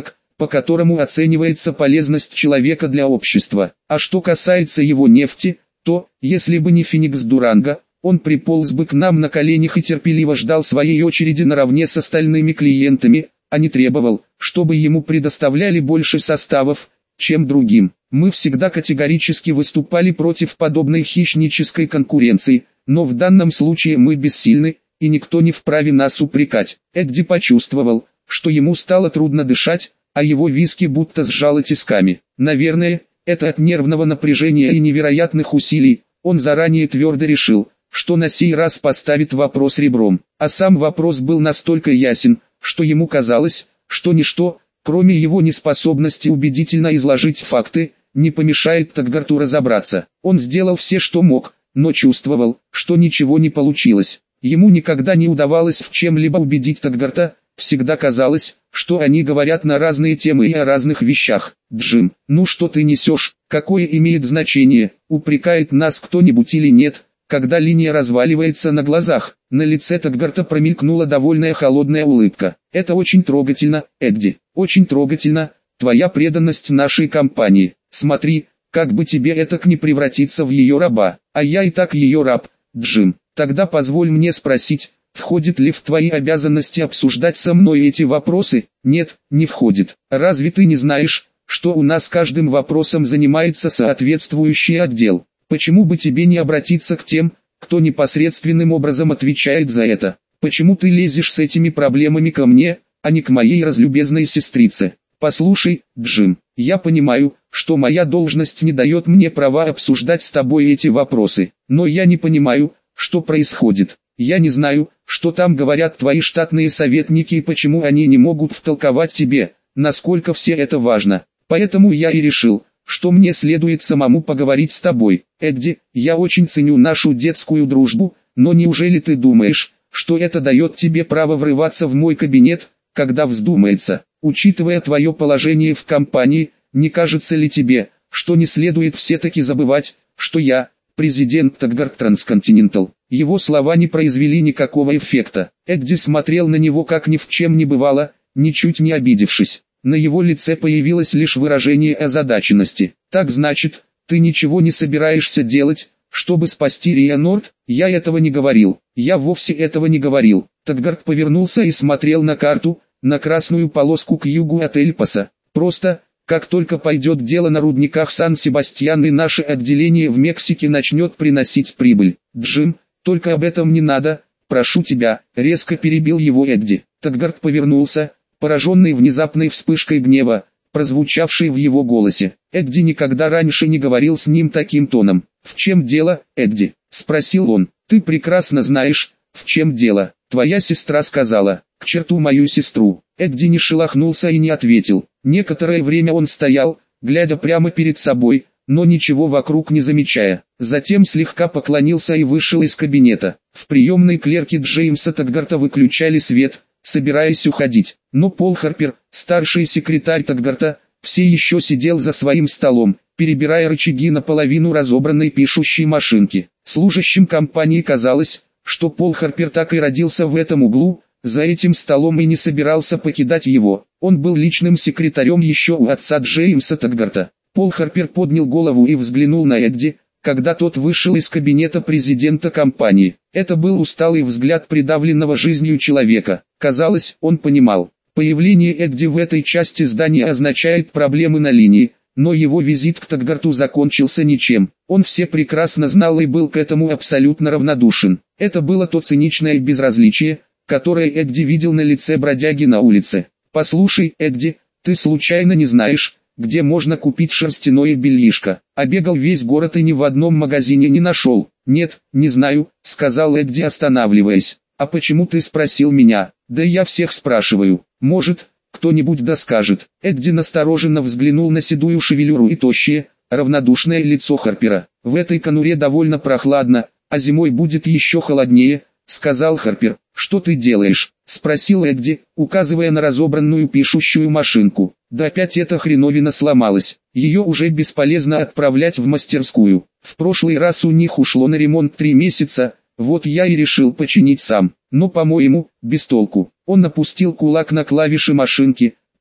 по которому оценивается полезность человека для общества. А что касается его нефти, то, если бы не Феникс Дуранго, он приполз бы к нам на коленях и терпеливо ждал своей очереди наравне с остальными клиентами, а не требовал, чтобы ему предоставляли больше составов, чем другим. Мы всегда категорически выступали против подобной хищнической конкуренции, но в данном случае мы бессильны, и никто не вправе нас упрекать. Эдди почувствовал, что ему стало трудно дышать, а его виски будто сжало тисками. Наверное, это от нервного напряжения и невероятных усилий. Он заранее твердо решил, что на сей раз поставит вопрос ребром. А сам вопрос был настолько ясен, что ему казалось, что ничто, кроме его неспособности убедительно изложить факты, не помешает Таггарту разобраться. Он сделал все, что мог, но чувствовал, что ничего не получилось. Ему никогда не удавалось в чем-либо убедить Таггарта, всегда казалось, что они говорят на разные темы и о разных вещах. «Джим, ну что ты несешь, какое имеет значение, упрекает нас кто-нибудь или нет?» Когда линия разваливается на глазах, на лице Таггарта промелькнула довольная холодная улыбка. «Это очень трогательно, Эдди, очень трогательно, твоя преданность нашей компании. Смотри, как бы тебе этак не превратиться в ее раба, а я и так ее раб, Джим. Тогда позволь мне спросить, входит ли в твои обязанности обсуждать со мной эти вопросы?» «Нет, не входит. Разве ты не знаешь, что у нас каждым вопросом занимается соответствующий отдел? Почему бы тебе не обратиться к тем, кто непосредственным образом отвечает за это? Почему ты лезешь с этими проблемами ко мне, а не к моей разлюбезной сестрице? Послушай, Джим, я понимаю, что моя должность не дает мне права обсуждать с тобой эти вопросы, но я не понимаю, что происходит. Я не знаю, что там говорят твои штатные советники и почему они не могут втолковать тебе, насколько все это важно. Поэтому я и решил, что мне следует самому поговорить с тобой. Эдди, я очень ценю нашу детскую дружбу, но неужели ты думаешь, что это дает тебе право врываться в мой кабинет, когда вздумается? Учитывая твое положение в компании, не кажется ли тебе, что не следует все-таки забывать, что я, президент Таггарт Трансконтинентал? Его слова не произвели никакого эффекта. Эдди смотрел на него как ни в чем не бывало, ничуть не обидевшись. На его лице появилось лишь выражение озадаченности. «Так значит, ты ничего не собираешься делать, чтобы спасти Рианорд?» «Я этого не говорил. Я вовсе этого не говорил». Таггарт повернулся и смотрел на карту, на красную полоску к югу от Эльпаса. «Просто, как только пойдет дело на рудниках Сан-Себастьян и наше отделение в Мексике начнет приносить прибыль. Джим, только об этом не надо, прошу тебя», резко перебил его Эдди. Таггарт повернулся, пораженный внезапной вспышкой гнева, прозвучавшей в его голосе. Эдди никогда раньше не говорил с ним таким тоном. «В чем дело, Эдди?» – спросил он. «Ты прекрасно знаешь, в чем дело. Твоя сестра сказала, к черту мою сестру». Эдди не шелохнулся и не ответил. Некоторое время он стоял, глядя прямо перед собой, но ничего вокруг не замечая. Затем слегка поклонился и вышел из кабинета. В приемной клерки Джеймса Таггарта выключали свет, собираясь уходить. Но Пол Харпер, старший секретарь Таггарта, все еще сидел за своим столом, перебирая рычаги наполовину разобранной пишущей машинки. Служащим компании казалось, что Пол Харпер так и родился в этом углу, за этим столом и не собирался покидать его. Он был личным секретарем еще у отца Джеймса Таггарта. Пол Харпер поднял голову и взглянул на Эдди, когда тот вышел из кабинета президента компании. Это был усталый взгляд придавленного жизнью человека. Казалось, он понимал. Появление Эдди в этой части здания означает проблемы на линии, но его визит к Таггарту закончился ничем. Он все прекрасно знал и был к этому абсолютно равнодушен. Это было то циничное безразличие, которое Эдди видел на лице бродяги на улице. «Послушай, Эдди, ты случайно не знаешь, где можно купить шерстяное бельишко? Обегал весь город и ни в одном магазине не нашел». «Нет, не знаю», — сказал Эдди, останавливаясь. «А почему ты спросил меня?» «Да я всех спрашиваю. Может, кто-нибудь доскажет». Эдди настороженно взглянул на седую шевелюру и тощее, равнодушное лицо Харпера. «В этой конуре довольно прохладно, а зимой будет еще холоднее», — сказал Харпер. «Что ты делаешь?» — спросил Эдди, указывая на разобранную пишущую машинку. «Да опять эта хреновина сломалась. Ее уже бесполезно отправлять в мастерскую. В прошлый раз у них ушло на ремонт 3 месяца, вот я и решил починить сам. Но, по-моему, без толку». Он опустил кулак на клавиши машинки,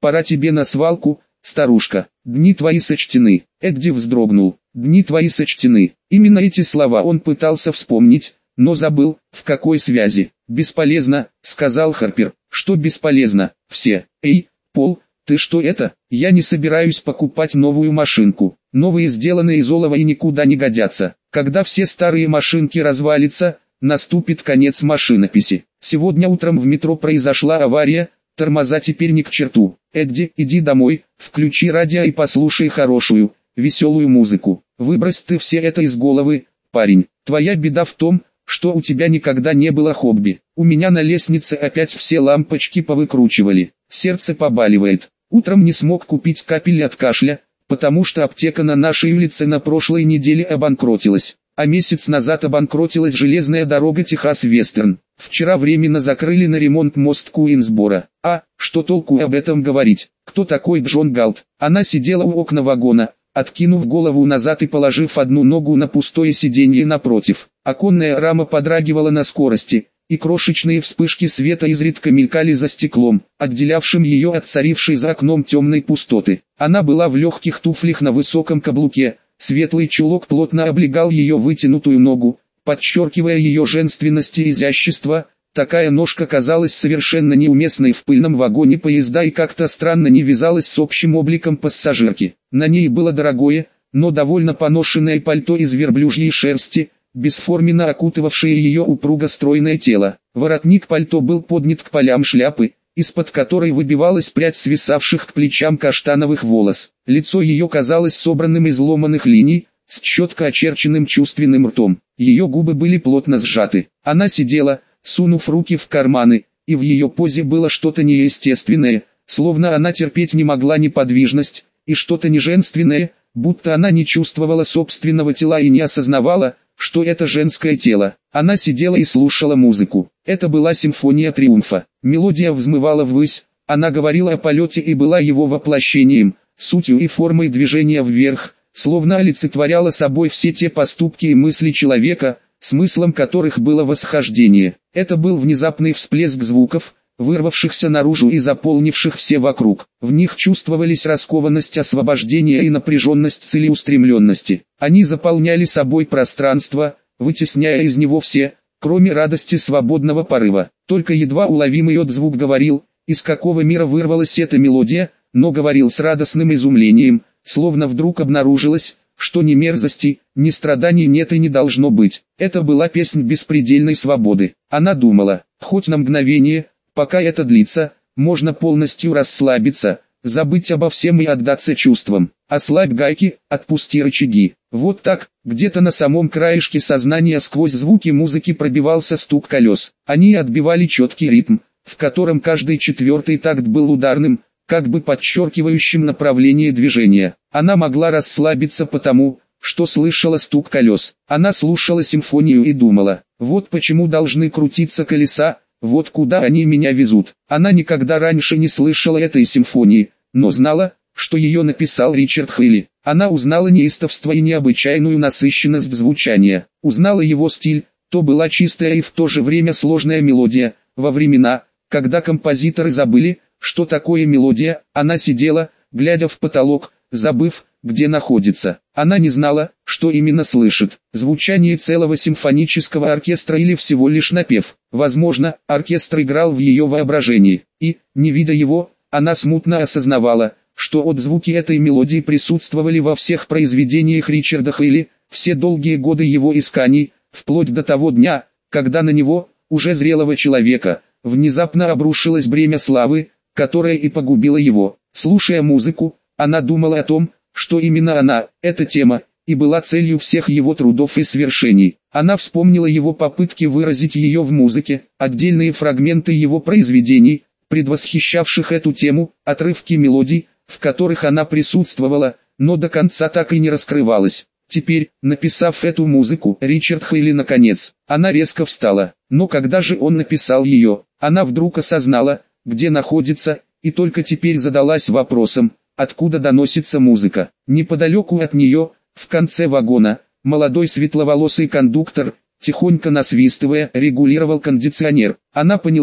пора тебе на свалку, старушка, дни твои сочтены. Эдди вздрогнул, дни твои сочтены. Именно эти слова он пытался вспомнить, но забыл, в какой связи. «Бесполезно», — сказал Харпер. «Что бесполезно? Все. Эй, Пол, ты что это? Я не собираюсь покупать новую машинку. Новые сделаны из олова и никуда не годятся. Когда все старые машинки развалятся, наступит конец машинописи. Сегодня утром в метро произошла авария, тормоза теперь ни к черту. Эдди, иди домой, включи радио и послушай хорошую, веселую музыку. Выбрось ты все это из головы, парень. Твоя беда в том, что у тебя никогда не было хобби. У меня на лестнице опять все лампочки повыкручивали. Сердце побаливает. Утром не смог купить капель от кашля, потому что аптека на нашей улице на прошлой неделе обанкротилась. А месяц назад обанкротилась железная дорога Техас-Вестерн. Вчера временно закрыли на ремонт мост Куинсбора. А, что толку об этом говорить? Кто такой Джон Галт? Она сидела у окна вагона, откинув голову назад и положив одну ногу на пустое сиденье напротив. Оконная рама подрагивала на скорости, и крошечные вспышки света изредка мелькали за стеклом, отделявшим ее от царившей за окном темной пустоты. Она была в легких туфлях на высоком каблуке, светлый чулок плотно облегал ее вытянутую ногу, подчеркивая ее женственность и изящество. Такая ножка казалась совершенно неуместной в пыльном вагоне поезда и как-то странно не вязалась с общим обликом пассажирки. На ней было дорогое, но довольно поношенное пальто из верблюжьей шерсти, бесформенно окутывавшее ее упруго стройное тело. Воротник пальто был поднят к полям шляпы, из-под которой выбивалась прядь свисавших к плечам каштановых волос. Лицо ее казалось собранным из ломаных линий, с четко очерченным чувственным ртом. Ее губы были плотно сжаты. Она сидела, сунув руки в карманы, и в ее позе было что-то неестественное, словно она терпеть не могла неподвижность, и что-то неженственное, будто она не чувствовала собственного тела и не осознавала, что это женское тело. Она сидела и слушала музыку. Это была симфония триумфа. Мелодия взмывала ввысь, она говорила о полете и была его воплощением, сутью и формой движения вверх, словно олицетворяла собой все те поступки и мысли человека, смыслом которых было восхождение. Это был внезапный всплеск звуков, вырвавшихся наружу и заполнивших все вокруг. В них чувствовались раскованность освобождения и напряженность целеустремленности. Они заполняли собой пространство, вытесняя из него все, кроме радости свободного порыва. Только едва уловимый отзвук говорил, из какого мира вырвалась эта мелодия, но говорил с радостным изумлением, словно вдруг обнаружилось, что ни мерзости, ни страданий нет и не должно быть. Это была песнь беспредельной свободы. Она думала, хоть на мгновение, пока это длится, можно полностью расслабиться, забыть обо всем и отдаться чувствам. Ослабь гайки, отпусти рычаги. Вот так, где-то на самом краешке сознания сквозь звуки музыки пробивался стук колес. Они отбивали четкий ритм, в котором каждый четвертый такт был ударным, как бы подчеркивающим направление движения. Она могла расслабиться потому, что слышала стук колес. Она слушала симфонию и думала, вот почему должны крутиться колеса, вот куда они меня везут. Она никогда раньше не слышала этой симфонии, но знала, что ее написал Ричард Хейли. Она узнала неистовство и необычайную насыщенность звучания. Узнала его стиль, то была чистая и в то же время сложная мелодия. Во времена, когда композиторы забыли, что такое мелодия, она сидела, глядя в потолок, забыв, где находится. Она не знала, что именно слышит. Звучание целого симфонического оркестра или всего лишь напев. Возможно, оркестр играл в ее воображении. И, не видя его, она смутно осознавала, что отзвуки этой мелодии присутствовали во всех произведениях Ричарда Хейли, все долгие годы его исканий, вплоть до того дня, когда на него, уже зрелого человека, внезапно обрушилось бремя славы, которое и погубило его. Слушая музыку, она думала о том, что именно она, эта тема, и была целью всех его трудов и свершений. Она вспомнила его попытки выразить ее в музыке, отдельные фрагменты его произведений, предвосхищавших эту тему, отрывки мелодий, в которых она присутствовала, но до конца так и не раскрывалась. Теперь, написав эту музыку, Ричард Хейли наконец, она резко встала. Но когда же он написал ее, она вдруг осознала, где находится, и только теперь задалась вопросом, откуда доносится музыка. Неподалеку от нее, в конце вагона, молодой светловолосый кондуктор, тихонько насвистывая, регулировал кондиционер. Она поняла,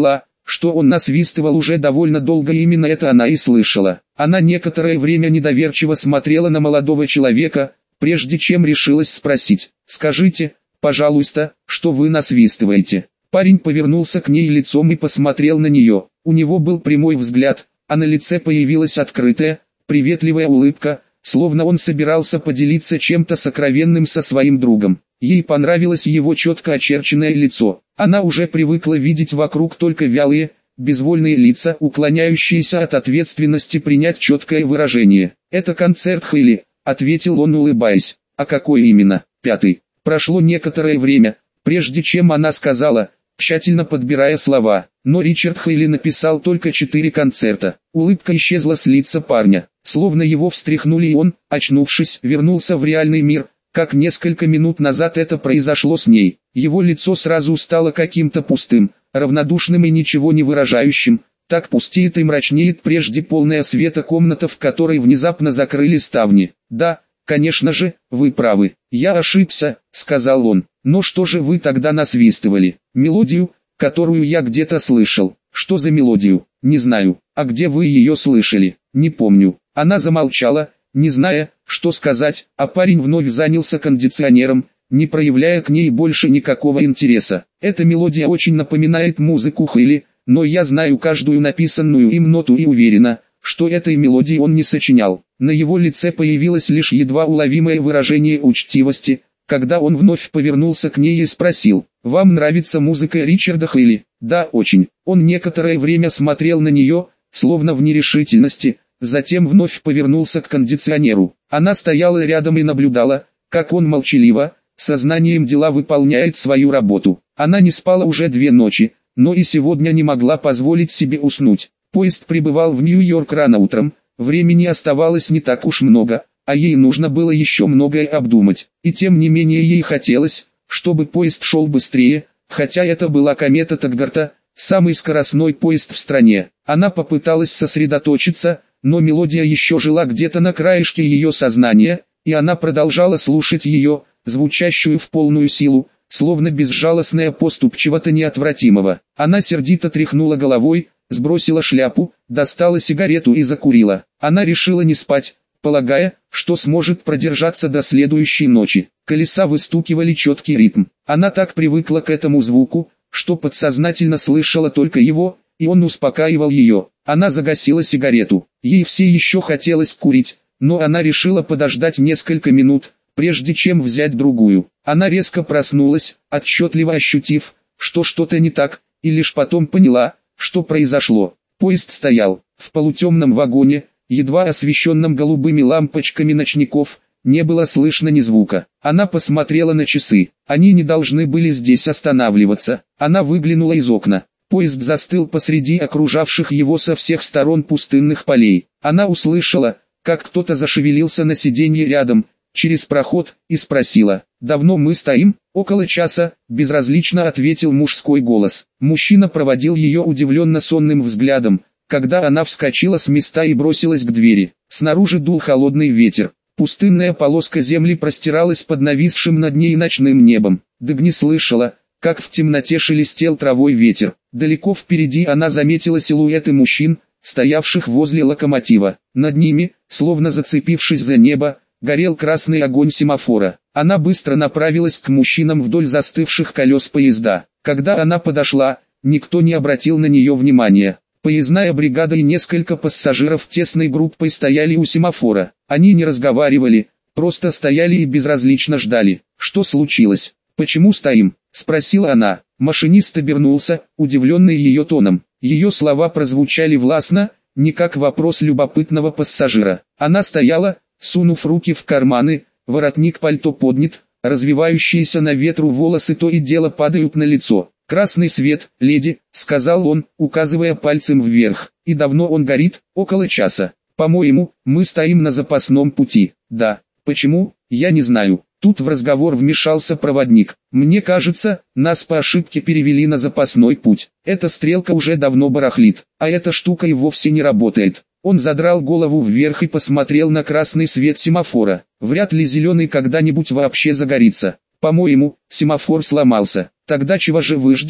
что он насвистывал уже довольно долго, и именно это она и слышала. Она некоторое время недоверчиво смотрела на молодого человека, прежде чем решилась спросить: «Скажите, пожалуйста, что вы насвистываете?» Парень повернулся к ней лицом и посмотрел на нее. У него был прямой взгляд, а на лице появилась открытая, приветливая улыбка, словно он собирался поделиться чем-то сокровенным со своим другом. Ей понравилось его четко очерченное лицо. Она уже привыкла видеть вокруг только вялые, безвольные лица, уклоняющиеся от ответственности принять четкое выражение. «Это концерт Хейли», — ответил он, улыбаясь. «А какой именно?» «Пятый». Прошло некоторое время, прежде чем она сказала, тщательно подбирая слова: «Но Ричард Хейли написал только 4 концерта». Улыбка исчезла с лица парня, словно его встряхнули, и он, очнувшись, вернулся в реальный мир, как несколько минут назад это произошло с ней. Его лицо сразу стало каким-то пустым, равнодушным и ничего не выражающим. Так пустеет и мрачнеет прежде полная света комната, в которой внезапно закрыли ставни. «Да, конечно же, вы правы, я ошибся», — сказал он. «Но что же вы тогда насвистывали?» «Мелодию, которую я где-то слышал». «Что за мелодию?» «Не знаю». «А где вы ее слышали?» «Не помню». Она замолчала, не зная, что сказать, а парень вновь занялся кондиционером, не проявляя к ней больше никакого интереса. «Эта мелодия очень напоминает музыку Хейли, но я знаю каждую написанную им ноту и уверена, что этой мелодии он не сочинял». На его лице появилось лишь едва уловимое выражение учтивости, когда он вновь повернулся к ней и спросил: «Вам нравится музыка Ричарда Хейли?» «Да, очень». Он некоторое время смотрел на нее, словно в нерешительности, затем вновь повернулся к кондиционеру. Она стояла рядом и наблюдала, как он молчаливо, сознанием дела выполняет свою работу. Она не спала уже 2 ночи, но и сегодня не могла позволить себе уснуть. Поезд прибывал в Нью-Йорк рано утром, времени оставалось не так уж много, а ей нужно было еще многое обдумать. И тем не менее ей хотелось, чтобы поезд шел быстрее, хотя это была комета Таггарта, самый скоростной поезд в стране. Она попыталась сосредоточиться, но мелодия еще жила где-то на краешке ее сознания, и она продолжала слушать ее, звучащую в полную силу, словно безжалостная поступь чего-то неотвратимого. Она сердито тряхнула головой, сбросила шляпу, достала сигарету и закурила. Она решила не спать, полагая, что сможет продержаться до следующей ночи. Колеса выстукивали четкий ритм. Она так привыкла к этому звуку, что подсознательно слышала только его, и он успокаивал ее. Она загасила сигарету. Ей все еще хотелось курить, но она решила подождать несколько минут, прежде чем взять другую. Она резко проснулась, отчетливо ощутив, что что-то не так, и лишь потом поняла, что произошло. Поезд стоял в полутемном вагоне, едва освещенном голубыми лампочками ночников, не было слышно ни звука. Она посмотрела на часы. Они не должны были здесь останавливаться. Она выглянула из окна. Поезд застыл посреди окружавших его со всех сторон пустынных полей. Она услышала, как кто-то зашевелился на сиденье рядом, через проход, и спросила: «Давно мы стоим?» «Около часа», — безразлично ответил мужской голос. Мужчина проводил ее удивленно сонным взглядом, когда она вскочила с места и бросилась к двери. Снаружи дул холодный ветер. Пустынная полоска земли простиралась под нависшим над ней ночным небом. Дагни слышала, как в темноте шелестел травой ветер. Далеко впереди она заметила силуэты мужчин, стоявших возле локомотива. Над ними, словно зацепившись за небо, горел красный огонь семафора. Она быстро направилась к мужчинам вдоль застывших колес поезда. Когда она подошла, никто не обратил на нее внимания. Поездная бригада и несколько пассажиров тесной группой стояли у семафора. Они не разговаривали, просто стояли и безразлично ждали. «Что случилось? Почему стоим?» — спросила она. Машинист обернулся, удивленный ее тоном. Ее слова прозвучали властно, не как вопрос любопытного пассажира. Она стояла, сунув руки в карманы, воротник пальто поднят, развивающиеся на ветру волосы то и дело падают на лицо. «Красный свет, леди», — сказал он, указывая пальцем вверх. «И давно он горит?» «Около часа. По-моему, мы стоим на запасном пути». «Да. Почему? Я не знаю». Тут в разговор вмешался проводник. «Мне кажется, нас по ошибке перевели на запасной путь. Эта стрелка уже давно барахлит, а эта штука и вовсе не работает». Он задрал голову вверх и посмотрел на красный свет семафора. «Вряд ли зеленый когда-нибудь вообще загорится. По-моему, семафор сломался. Тогда чего же вы ждете?»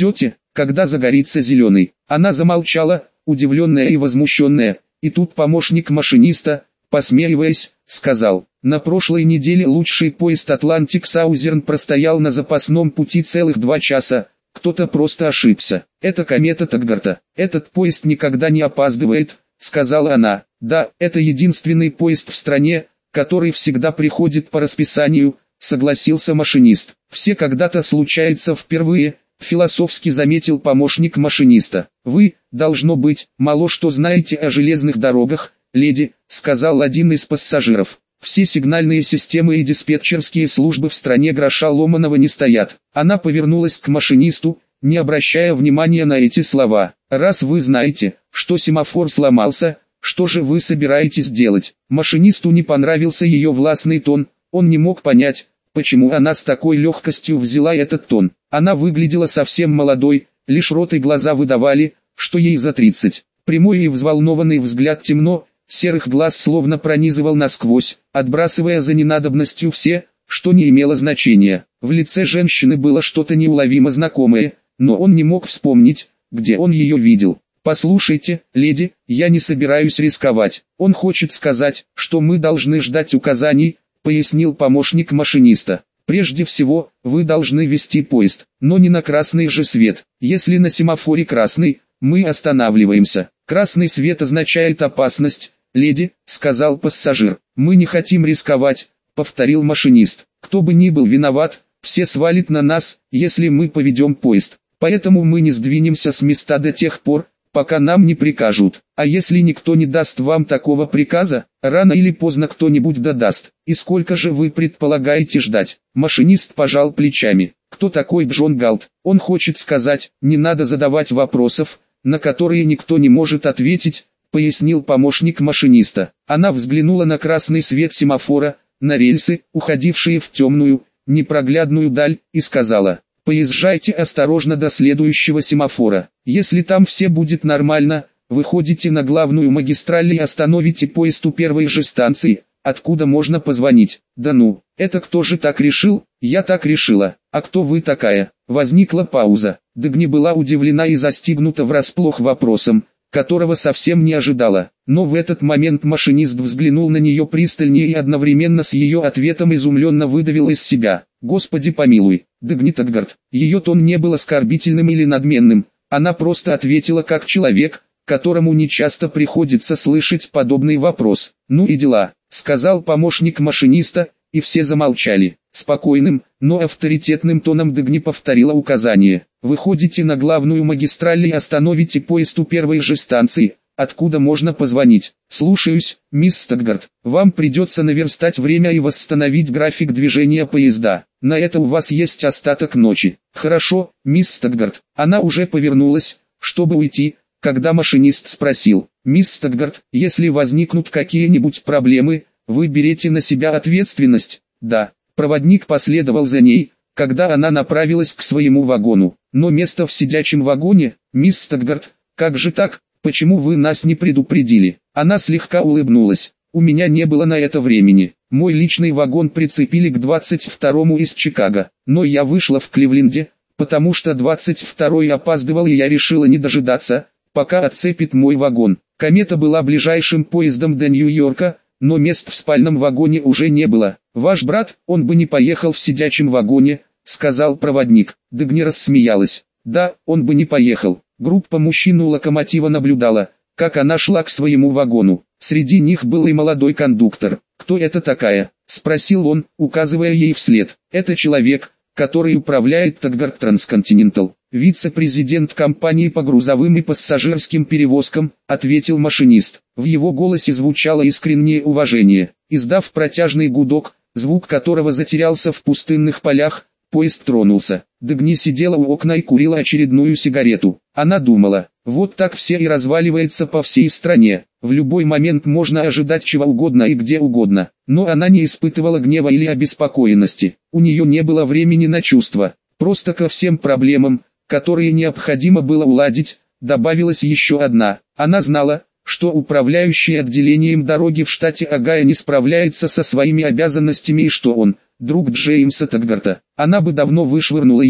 когда загорится зеленый. Она замолчала, удивленная и возмущенная, и тут помощник машиниста, посмеиваясь, сказал: «На прошлой неделе лучший поезд Atlantic Southern простоял на запасном пути целых 2 часа, кто-то просто ошибся. Это комета Таггарта. Этот поезд никогда не опаздывает», — сказала она. «Да, это единственный поезд в стране, который всегда приходит по расписанию», — согласился машинист. «Все когда-то случается впервые», — философски заметил помощник машиниста. «Вы, должно быть, мало что знаете о железных дорогах, леди», — сказал один из пассажиров. «Все сигнальные системы и диспетчерские службы в стране гроша ломаного не стоят». Она повернулась к машинисту, не обращая внимания на эти слова. «Раз вы знаете, что семафор сломался, что же вы собираетесь делать?» Машинисту не понравился ее властный тон, он не мог понять, почему она с такой легкостью взяла этот тон. Она выглядела совсем молодой, лишь рот и глаза выдавали, что ей за 30. Прямой и взволнованный взгляд темно, серых глаз словно пронизывал насквозь, отбрасывая за ненадобностью все, что не имело значения. В лице женщины было что-то неуловимо знакомое, но он не мог вспомнить, где он ее видел. «Послушайте, леди, я не собираюсь рисковать. Он хочет сказать, что мы должны ждать указаний», — пояснил помощник машиниста. «Прежде всего, вы должны вести поезд, но не на красный же свет. Если на семафоре красный, мы останавливаемся. Красный свет означает опасность, леди», — сказал пассажир. «Мы не хотим рисковать», — повторил машинист. «Кто бы ни был виноват, все свалит на нас, если мы поведем поезд. Поэтому мы не сдвинемся с места до тех пор, пока нам не прикажут. А если никто не даст вам такого приказа, рано или поздно кто-нибудь даст. И сколько же вы предполагаете ждать?» Машинист пожал плечами. «Кто такой Джон Галт? Он хочет сказать, не надо задавать вопросов, на которые никто не может ответить», — пояснил помощник машиниста. Она взглянула на красный свет семафора, на рельсы, уходившие в темную, непроглядную даль, и сказала: «Поезжайте осторожно до следующего семафора. Если там все будет нормально, выходите на главную магистраль и остановите поезд у первой же станции, откуда можно позвонить». «Да ну, это кто же так решил?» «Я так решила. А кто вы такая?» Возникла пауза. Дагни была удивлена и застигнута врасплох вопросом, которого совсем не ожидала. Но в этот момент машинист взглянул на нее пристальнее и одновременно с ее ответом изумленно выдавил из себя: «Господи помилуй, Дагни Таггарт». Ее тон не был оскорбительным или надменным, она просто ответила как человек, которому нечасто приходится слышать подобный вопрос. «Ну и дела», — сказал помощник машиниста, и все замолчали. Спокойным, но авторитетным тоном Дагни повторила указание: «Выходите на главную магистраль и остановите поезд у первой же станции, откуда можно позвонить». «Слушаюсь, мисс Таггарт. Вам придется наверстать время и восстановить график движения поезда. На это у вас есть остаток ночи». «Хорошо, мисс Таггарт». Она уже повернулась, чтобы уйти, когда машинист спросил: «Мисс Таггарт, если возникнут какие-нибудь проблемы, вы берете на себя ответственность?» «Да». Проводник последовал за ней, когда она направилась к своему вагону. «Но место в сидячем вагоне, мисс Таггарт, как же так, почему вы нас не предупредили?» Она слегка улыбнулась. «У меня не было на это времени. Мой личный вагон прицепили к 22-му из Чикаго, но я вышла в Кливленде, потому что 22-й опаздывал, и я решила не дожидаться, пока отцепит мой вагон. Комета была ближайшим поездом до Нью-Йорка, но мест в спальном вагоне уже не было. Ваш брат, он бы не поехал в сидячем вагоне», — сказал проводник. Дагни рассмеялась. «Да, он бы не поехал». Группа мужчин у локомотива наблюдала, как она шла к своему вагону. Среди них был и молодой кондуктор. «Кто это такая?» — спросил он, указывая ей вслед. «Это человек, который управляет Таггарт Трансконтинентал, вице-президент компании по грузовым и пассажирским перевозкам», — ответил машинист. В его голосе звучало искреннее уважение. Издав протяжный гудок, звук которого затерялся в пустынных полях, поезд тронулся. Дагни сидела у окна и курила очередную сигарету. Она думала: вот так все и разваливается по всей стране. В любой момент можно ожидать чего угодно и где угодно. Но она не испытывала гнева или обеспокоенности. У нее не было времени на чувства. Просто ко всем проблемам, которые необходимо было уладить, добавилась еще одна. Она знала, что управляющий отделением дороги в штате Огайо не справляется со своими обязанностями и что он, друг Джеймса Таггарта. Она бы давно вышвырнула его,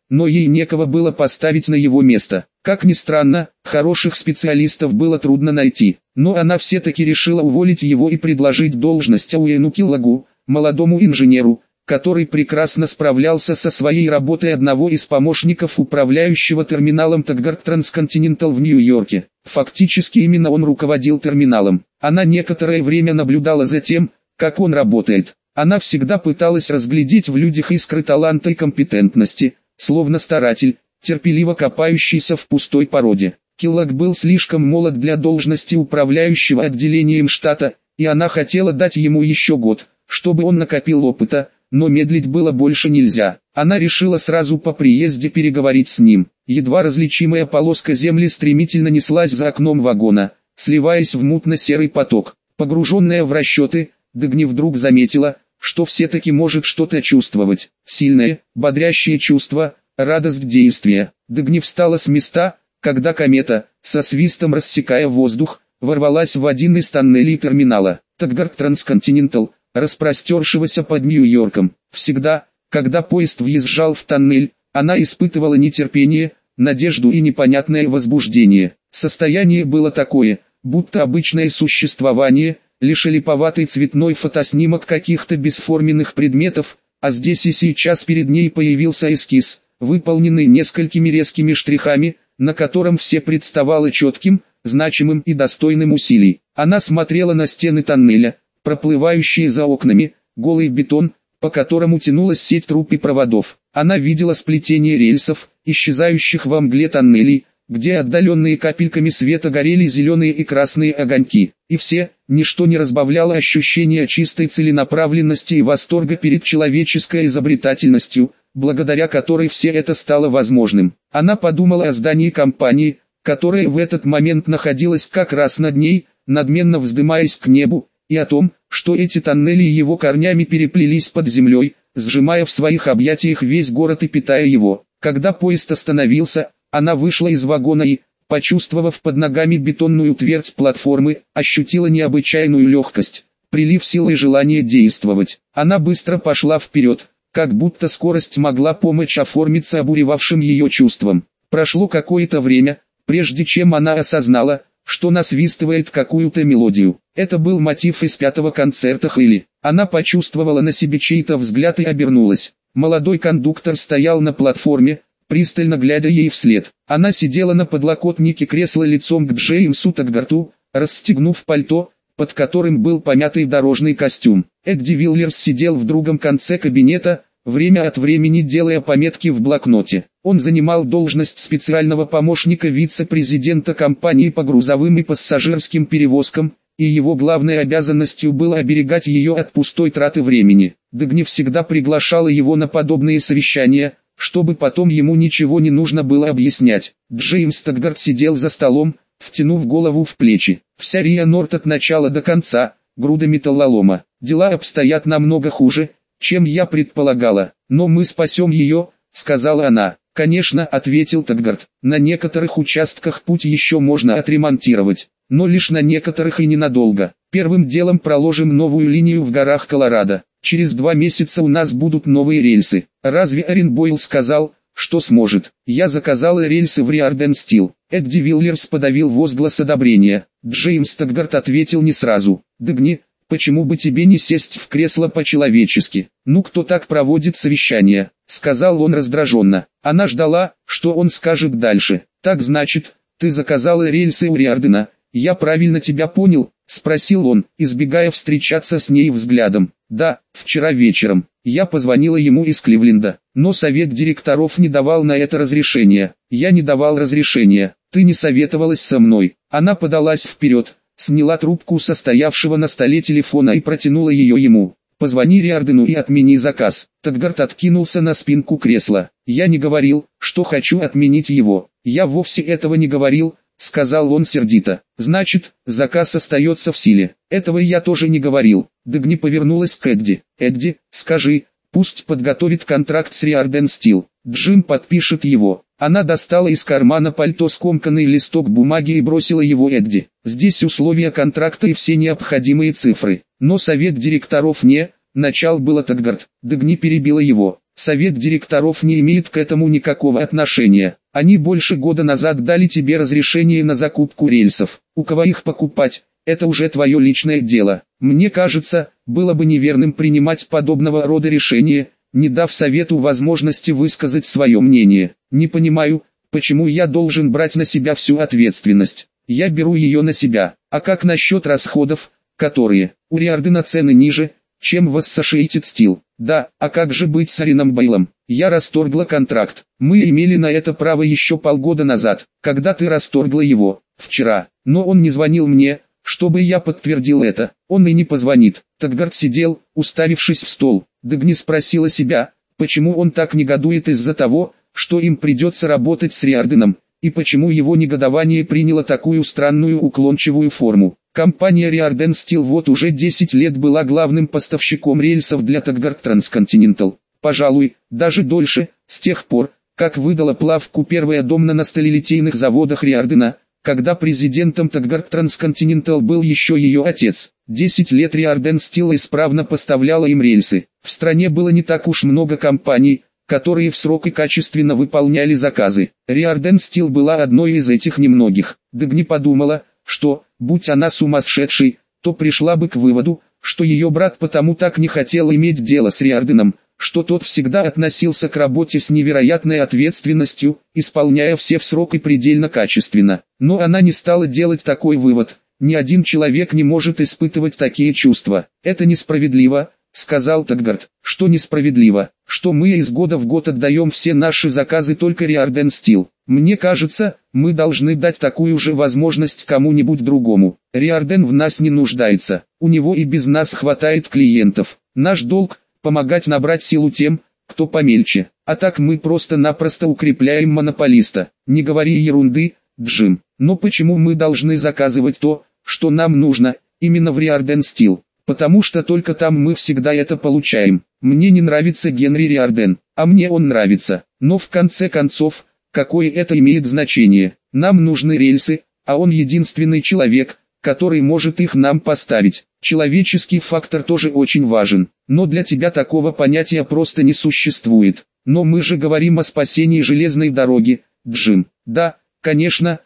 но ей некого было поставить на его место. Как ни странно, хороших специалистов было трудно найти, но она все-таки решила уволить его и предложить должность Уэйну Киллагу, молодому инженеру, который прекрасно справлялся со своей работой одного из помощников управляющего терминалом Taggarth Transcontinental в Нью-Йорке. Фактически именно он руководил терминалом. Она некоторое время наблюдала за тем, как он работает. Она всегда пыталась разглядеть в людях искры таланта и компетентности, словно старатель, терпеливо копающийся в пустой породе. Киллаг был слишком молод для должности управляющего отделением штата, и она хотела дать ему еще год, чтобы он накопил опыта, но медлить было больше нельзя. Она решила сразу по приезде переговорить с ним. Едва различимая полоска земли стремительно неслась за окном вагона, сливаясь в мутно-серый поток. Погруженная в расчеты, Дагни вдруг заметила, что все-таки может что-то чувствовать. Сильное, бодрящее чувство, радость действия. Дагни встала с места, когда комета, со свистом рассекая воздух, ворвалась в один из тоннелей терминала Taggarth Transcontinental, распростершегося под Нью-Йорком. Всегда, когда поезд въезжал в тоннель, она испытывала нетерпение, надежду и непонятное возбуждение. Состояние было такое, будто обычное существование, лишь липоватый цветной фотоснимок каких-то бесформенных предметов, а здесь и сейчас перед ней появился эскиз, выполненный несколькими резкими штрихами, на котором все представало четким, значимым и достойным усилий. Она смотрела на стены тоннеля, проплывающие за окнами, голый бетон, по которому тянулась сеть труб и проводов. Она видела сплетение рельсов, исчезающих во мгле тоннелей, где отдаленные капельками света горели зеленые и красные огоньки. И все, ничто не разбавляло ощущения чистой целенаправленности и восторга перед человеческой изобретательностью, благодаря которой все это стало возможным. Она подумала о здании компании, которое в этот момент находилось как раз над ней, надменно вздымаясь к небу, и о том, что эти тоннели его корнями переплелись под землей, сжимая в своих объятиях весь город и питая его. Когда поезд остановился, она вышла из вагона и, почувствовав под ногами бетонную твердь платформы, ощутила необычайную легкость, прилив сил и желание действовать. Она быстро пошла вперед, как будто скорость могла помочь оформиться обуревавшим ее чувствам. Прошло какое-то время, прежде чем она осознала, что насвистывает какую-то мелодию. Это был мотив из 5-го концерта Хейли. Она почувствовала на себе чей-то взгляд и обернулась. Молодой кондуктор стоял на платформе, пристально глядя ей вслед. Она сидела на подлокотнике кресла лицом к Джеймсу Таггарту, расстегнув пальто, под которым был помятый дорожный костюм. Эдди Виллерс сидел в другом конце кабинета, время от времени делая пометки в блокноте. Он занимал должность специального помощника вице-президента компании по грузовым и пассажирским перевозкам, и его главной обязанностью было оберегать ее от пустой траты времени. Дагни всегда приглашала его на подобные совещания, чтобы потом ему ничего не нужно было объяснять. Джеймс Таггарт сидел за столом, втянув голову в плечи. Вся Риа Норт от начала до конца, груда металлолома. Дела обстоят намного хуже, чем я предполагала, но мы спасем ее, сказала она. Конечно, ответил Таггарт, на некоторых участках путь еще можно отремонтировать, но лишь на некоторых и ненадолго. Первым делом проложим новую линию в горах Колорадо. Через 2 месяца у нас будут новые рельсы. Разве Эрин Бойл сказал, что сможет? Я заказала рельсы в Риарден Стил. Эдди Виллерс подавил возглас одобрения. Джеймс Таггарт ответил не сразу. Дагни, почему бы тебе не сесть в кресло по-человечески? Ну кто так проводит совещание? Сказал он раздраженно. Она ждала, что он скажет дальше. Так значит, ты заказала рельсы у Риардена? Я правильно тебя понял? Спросил он, избегая встречаться с ней взглядом. Да, вчера вечером. Я позвонила ему из Кливленда, но совет директоров не давал на это разрешения. Я не давал разрешения. Ты не советовалась со мной. Она подалась вперед, сняла трубку со стоявшего на столе телефона и протянула ее ему. Позвони Риардену и отмени заказ. Таггарт откинулся на спинку кресла. Я не говорил, что хочу отменить его. Я вовсе этого не говорил, сказал он сердито. Значит, заказ остается в силе. Этого я тоже не говорил. Дагни повернулась к Эдди. Эдди, скажи, пусть подготовит контракт с Риарден Стил. Джим подпишет его. Она достала из кармана пальто скомканный листок бумаги и бросила его Эдди. Здесь условия контракта и все необходимые цифры. Но совет директоров не... Начал было Таггарт. Дагни перебила его. Совет директоров не имеет к этому никакого отношения. Они больше года назад дали тебе разрешение на закупку рельсов. У кого их покупать, это уже твое личное дело. Мне кажется, было бы неверным принимать подобного рода решения, не дав совету возможности высказать свое мнение. Не понимаю, почему я должен брать на себя всю ответственность. Я беру ее на себя. А как насчет расходов, которые у Риордена цены ниже, чем в Associated Steel? Да, а как же быть с Арином Бейлом? Я расторгла контракт. Мы имели на это право еще полгода назад, когда ты расторгла его, вчера. Но он не звонил мне, чтобы я подтвердил это. Он и не позвонит. Таггарт сидел, уставившись в стол. Дагни спросила себя, почему он так негодует из-за того, что им придется работать с Риорденом, и почему его негодование приняло такую странную уклончивую форму. Компания Riordan Steel вот уже 10 лет была главным поставщиком рельсов для Taggarт Transcontinental. Пожалуй, даже дольше, с тех пор, как выдала плавку первая домна на сталелитейных заводах Риордена, когда президентом Taggarт Transcontinental был еще ее отец. 10 лет Riordan Steel исправно поставляла им рельсы. В стране было не так уж много компаний, которые в срок и качественно выполняли заказы. Riordan Steel была одной из этих немногих. Дагни подумала, что, будь она сумасшедшей, то пришла бы к выводу, что ее брат потому так не хотел иметь дело с Риорденом, что тот всегда относился к работе с невероятной ответственностью, исполняя все в срок и предельно качественно. Но она не стала делать такой вывод. Ни один человек не может испытывать такие чувства. Это несправедливо, сказал Таггарт. Что несправедливо? Что мы из года в год отдаем все наши заказы только Riordan Steel. Мне кажется, мы должны дать такую же возможность кому-нибудь другому. Riordan в нас не нуждается. У него и без нас хватает клиентов. Наш долг – помогать набрать силу тем, кто помельче. А так мы просто-напросто укрепляем монополиста. Не говори ерунды, Джим. Но почему мы должны заказывать то, что нам нужно, именно в Riordan Steel? Потому что только там мы всегда это получаем. Мне не нравится Генри Риордан, а мне он нравится. Но в конце концов, какое это имеет значение? Нам нужны рельсы, а он единственный человек, который может их нам поставить. Человеческий фактор тоже очень важен, но для тебя такого понятия просто не существует. Но мы же говорим о спасении железной дороги, Джим. Да, конечно,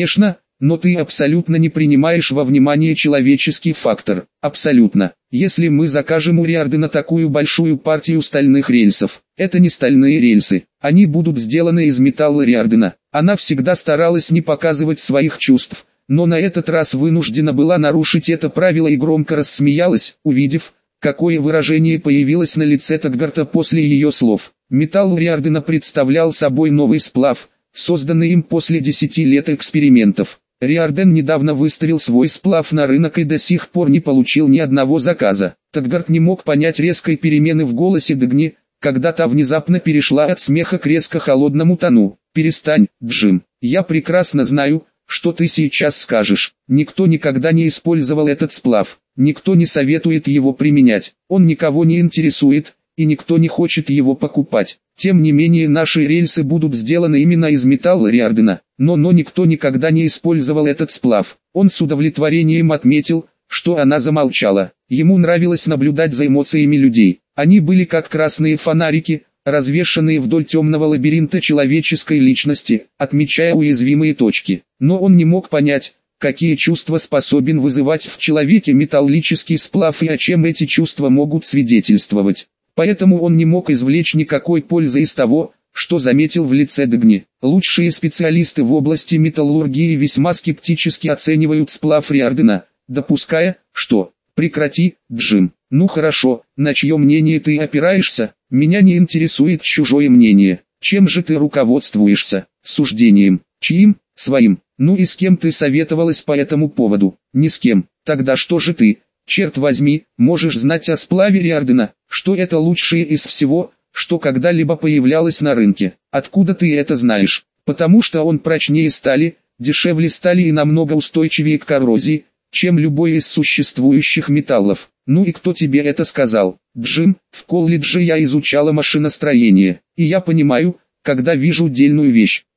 но ты абсолютно не принимаешь во внимание человеческий фактор. Абсолютно. Если мы закажем у Риордена такую большую партию стальных рельсов, это не стальные рельсы. Они будут сделаны из металла Риордена. Она всегда старалась не показывать своих чувств, но на этот раз вынуждена была нарушить это правило и громко рассмеялась, увидев, какое выражение появилось на лице Таггарта после ее слов. Металл Риордена представлял собой новый сплав, созданный им после 10 лет экспериментов. Риордан недавно выставил свой сплав на рынок и до сих пор не получил ни одного заказа. Таггарт не мог понять резкой перемены в голосе Дагни, когда та внезапно перешла от смеха к резко холодному тону. «Перестань, Джим, я прекрасно знаю, что ты сейчас скажешь. Никто никогда не использовал этот сплав, никто не советует его применять, он никого не интересует, и никто не хочет его покупать. Тем не менее наши рельсы будут сделаны именно из металла Риордена, но никто никогда не использовал этот сплав». Он с удовлетворением отметил, что она замолчала. Ему нравилось наблюдать за эмоциями людей. Они были как красные фонарики, развешанные вдоль темного лабиринта человеческой личности, отмечая уязвимые точки. Но он не мог понять, какие чувства способен вызывать в человеке металлический сплав и о чем эти чувства могут свидетельствовать. Поэтому он не мог извлечь никакой пользы из того, что заметил в лице Дагни. Лучшие специалисты в области металлургии весьма скептически оценивают сплав Риордена, допуская, что «прекрати, Джим, ну хорошо, на чье мнение ты опираешься? Меня не интересует чужое мнение. Чем же ты руководствуешься? Суждением? Чьим? Своим. Ну и с кем ты советовалась по этому поводу? Ни с кем. Тогда что же ты, черт возьми, можешь знать о сплаве Риордена, что это лучшее из всего, что когда-либо появлялось на рынке? Откуда ты это знаешь? Потому что он прочнее стали, дешевле стали и намного устойчивее к коррозии, чем любой из существующих металлов. Ну и кто тебе это сказал? Джим, в колледже я изучала машиностроение, и я понимаю, когда вижу дельную вещь,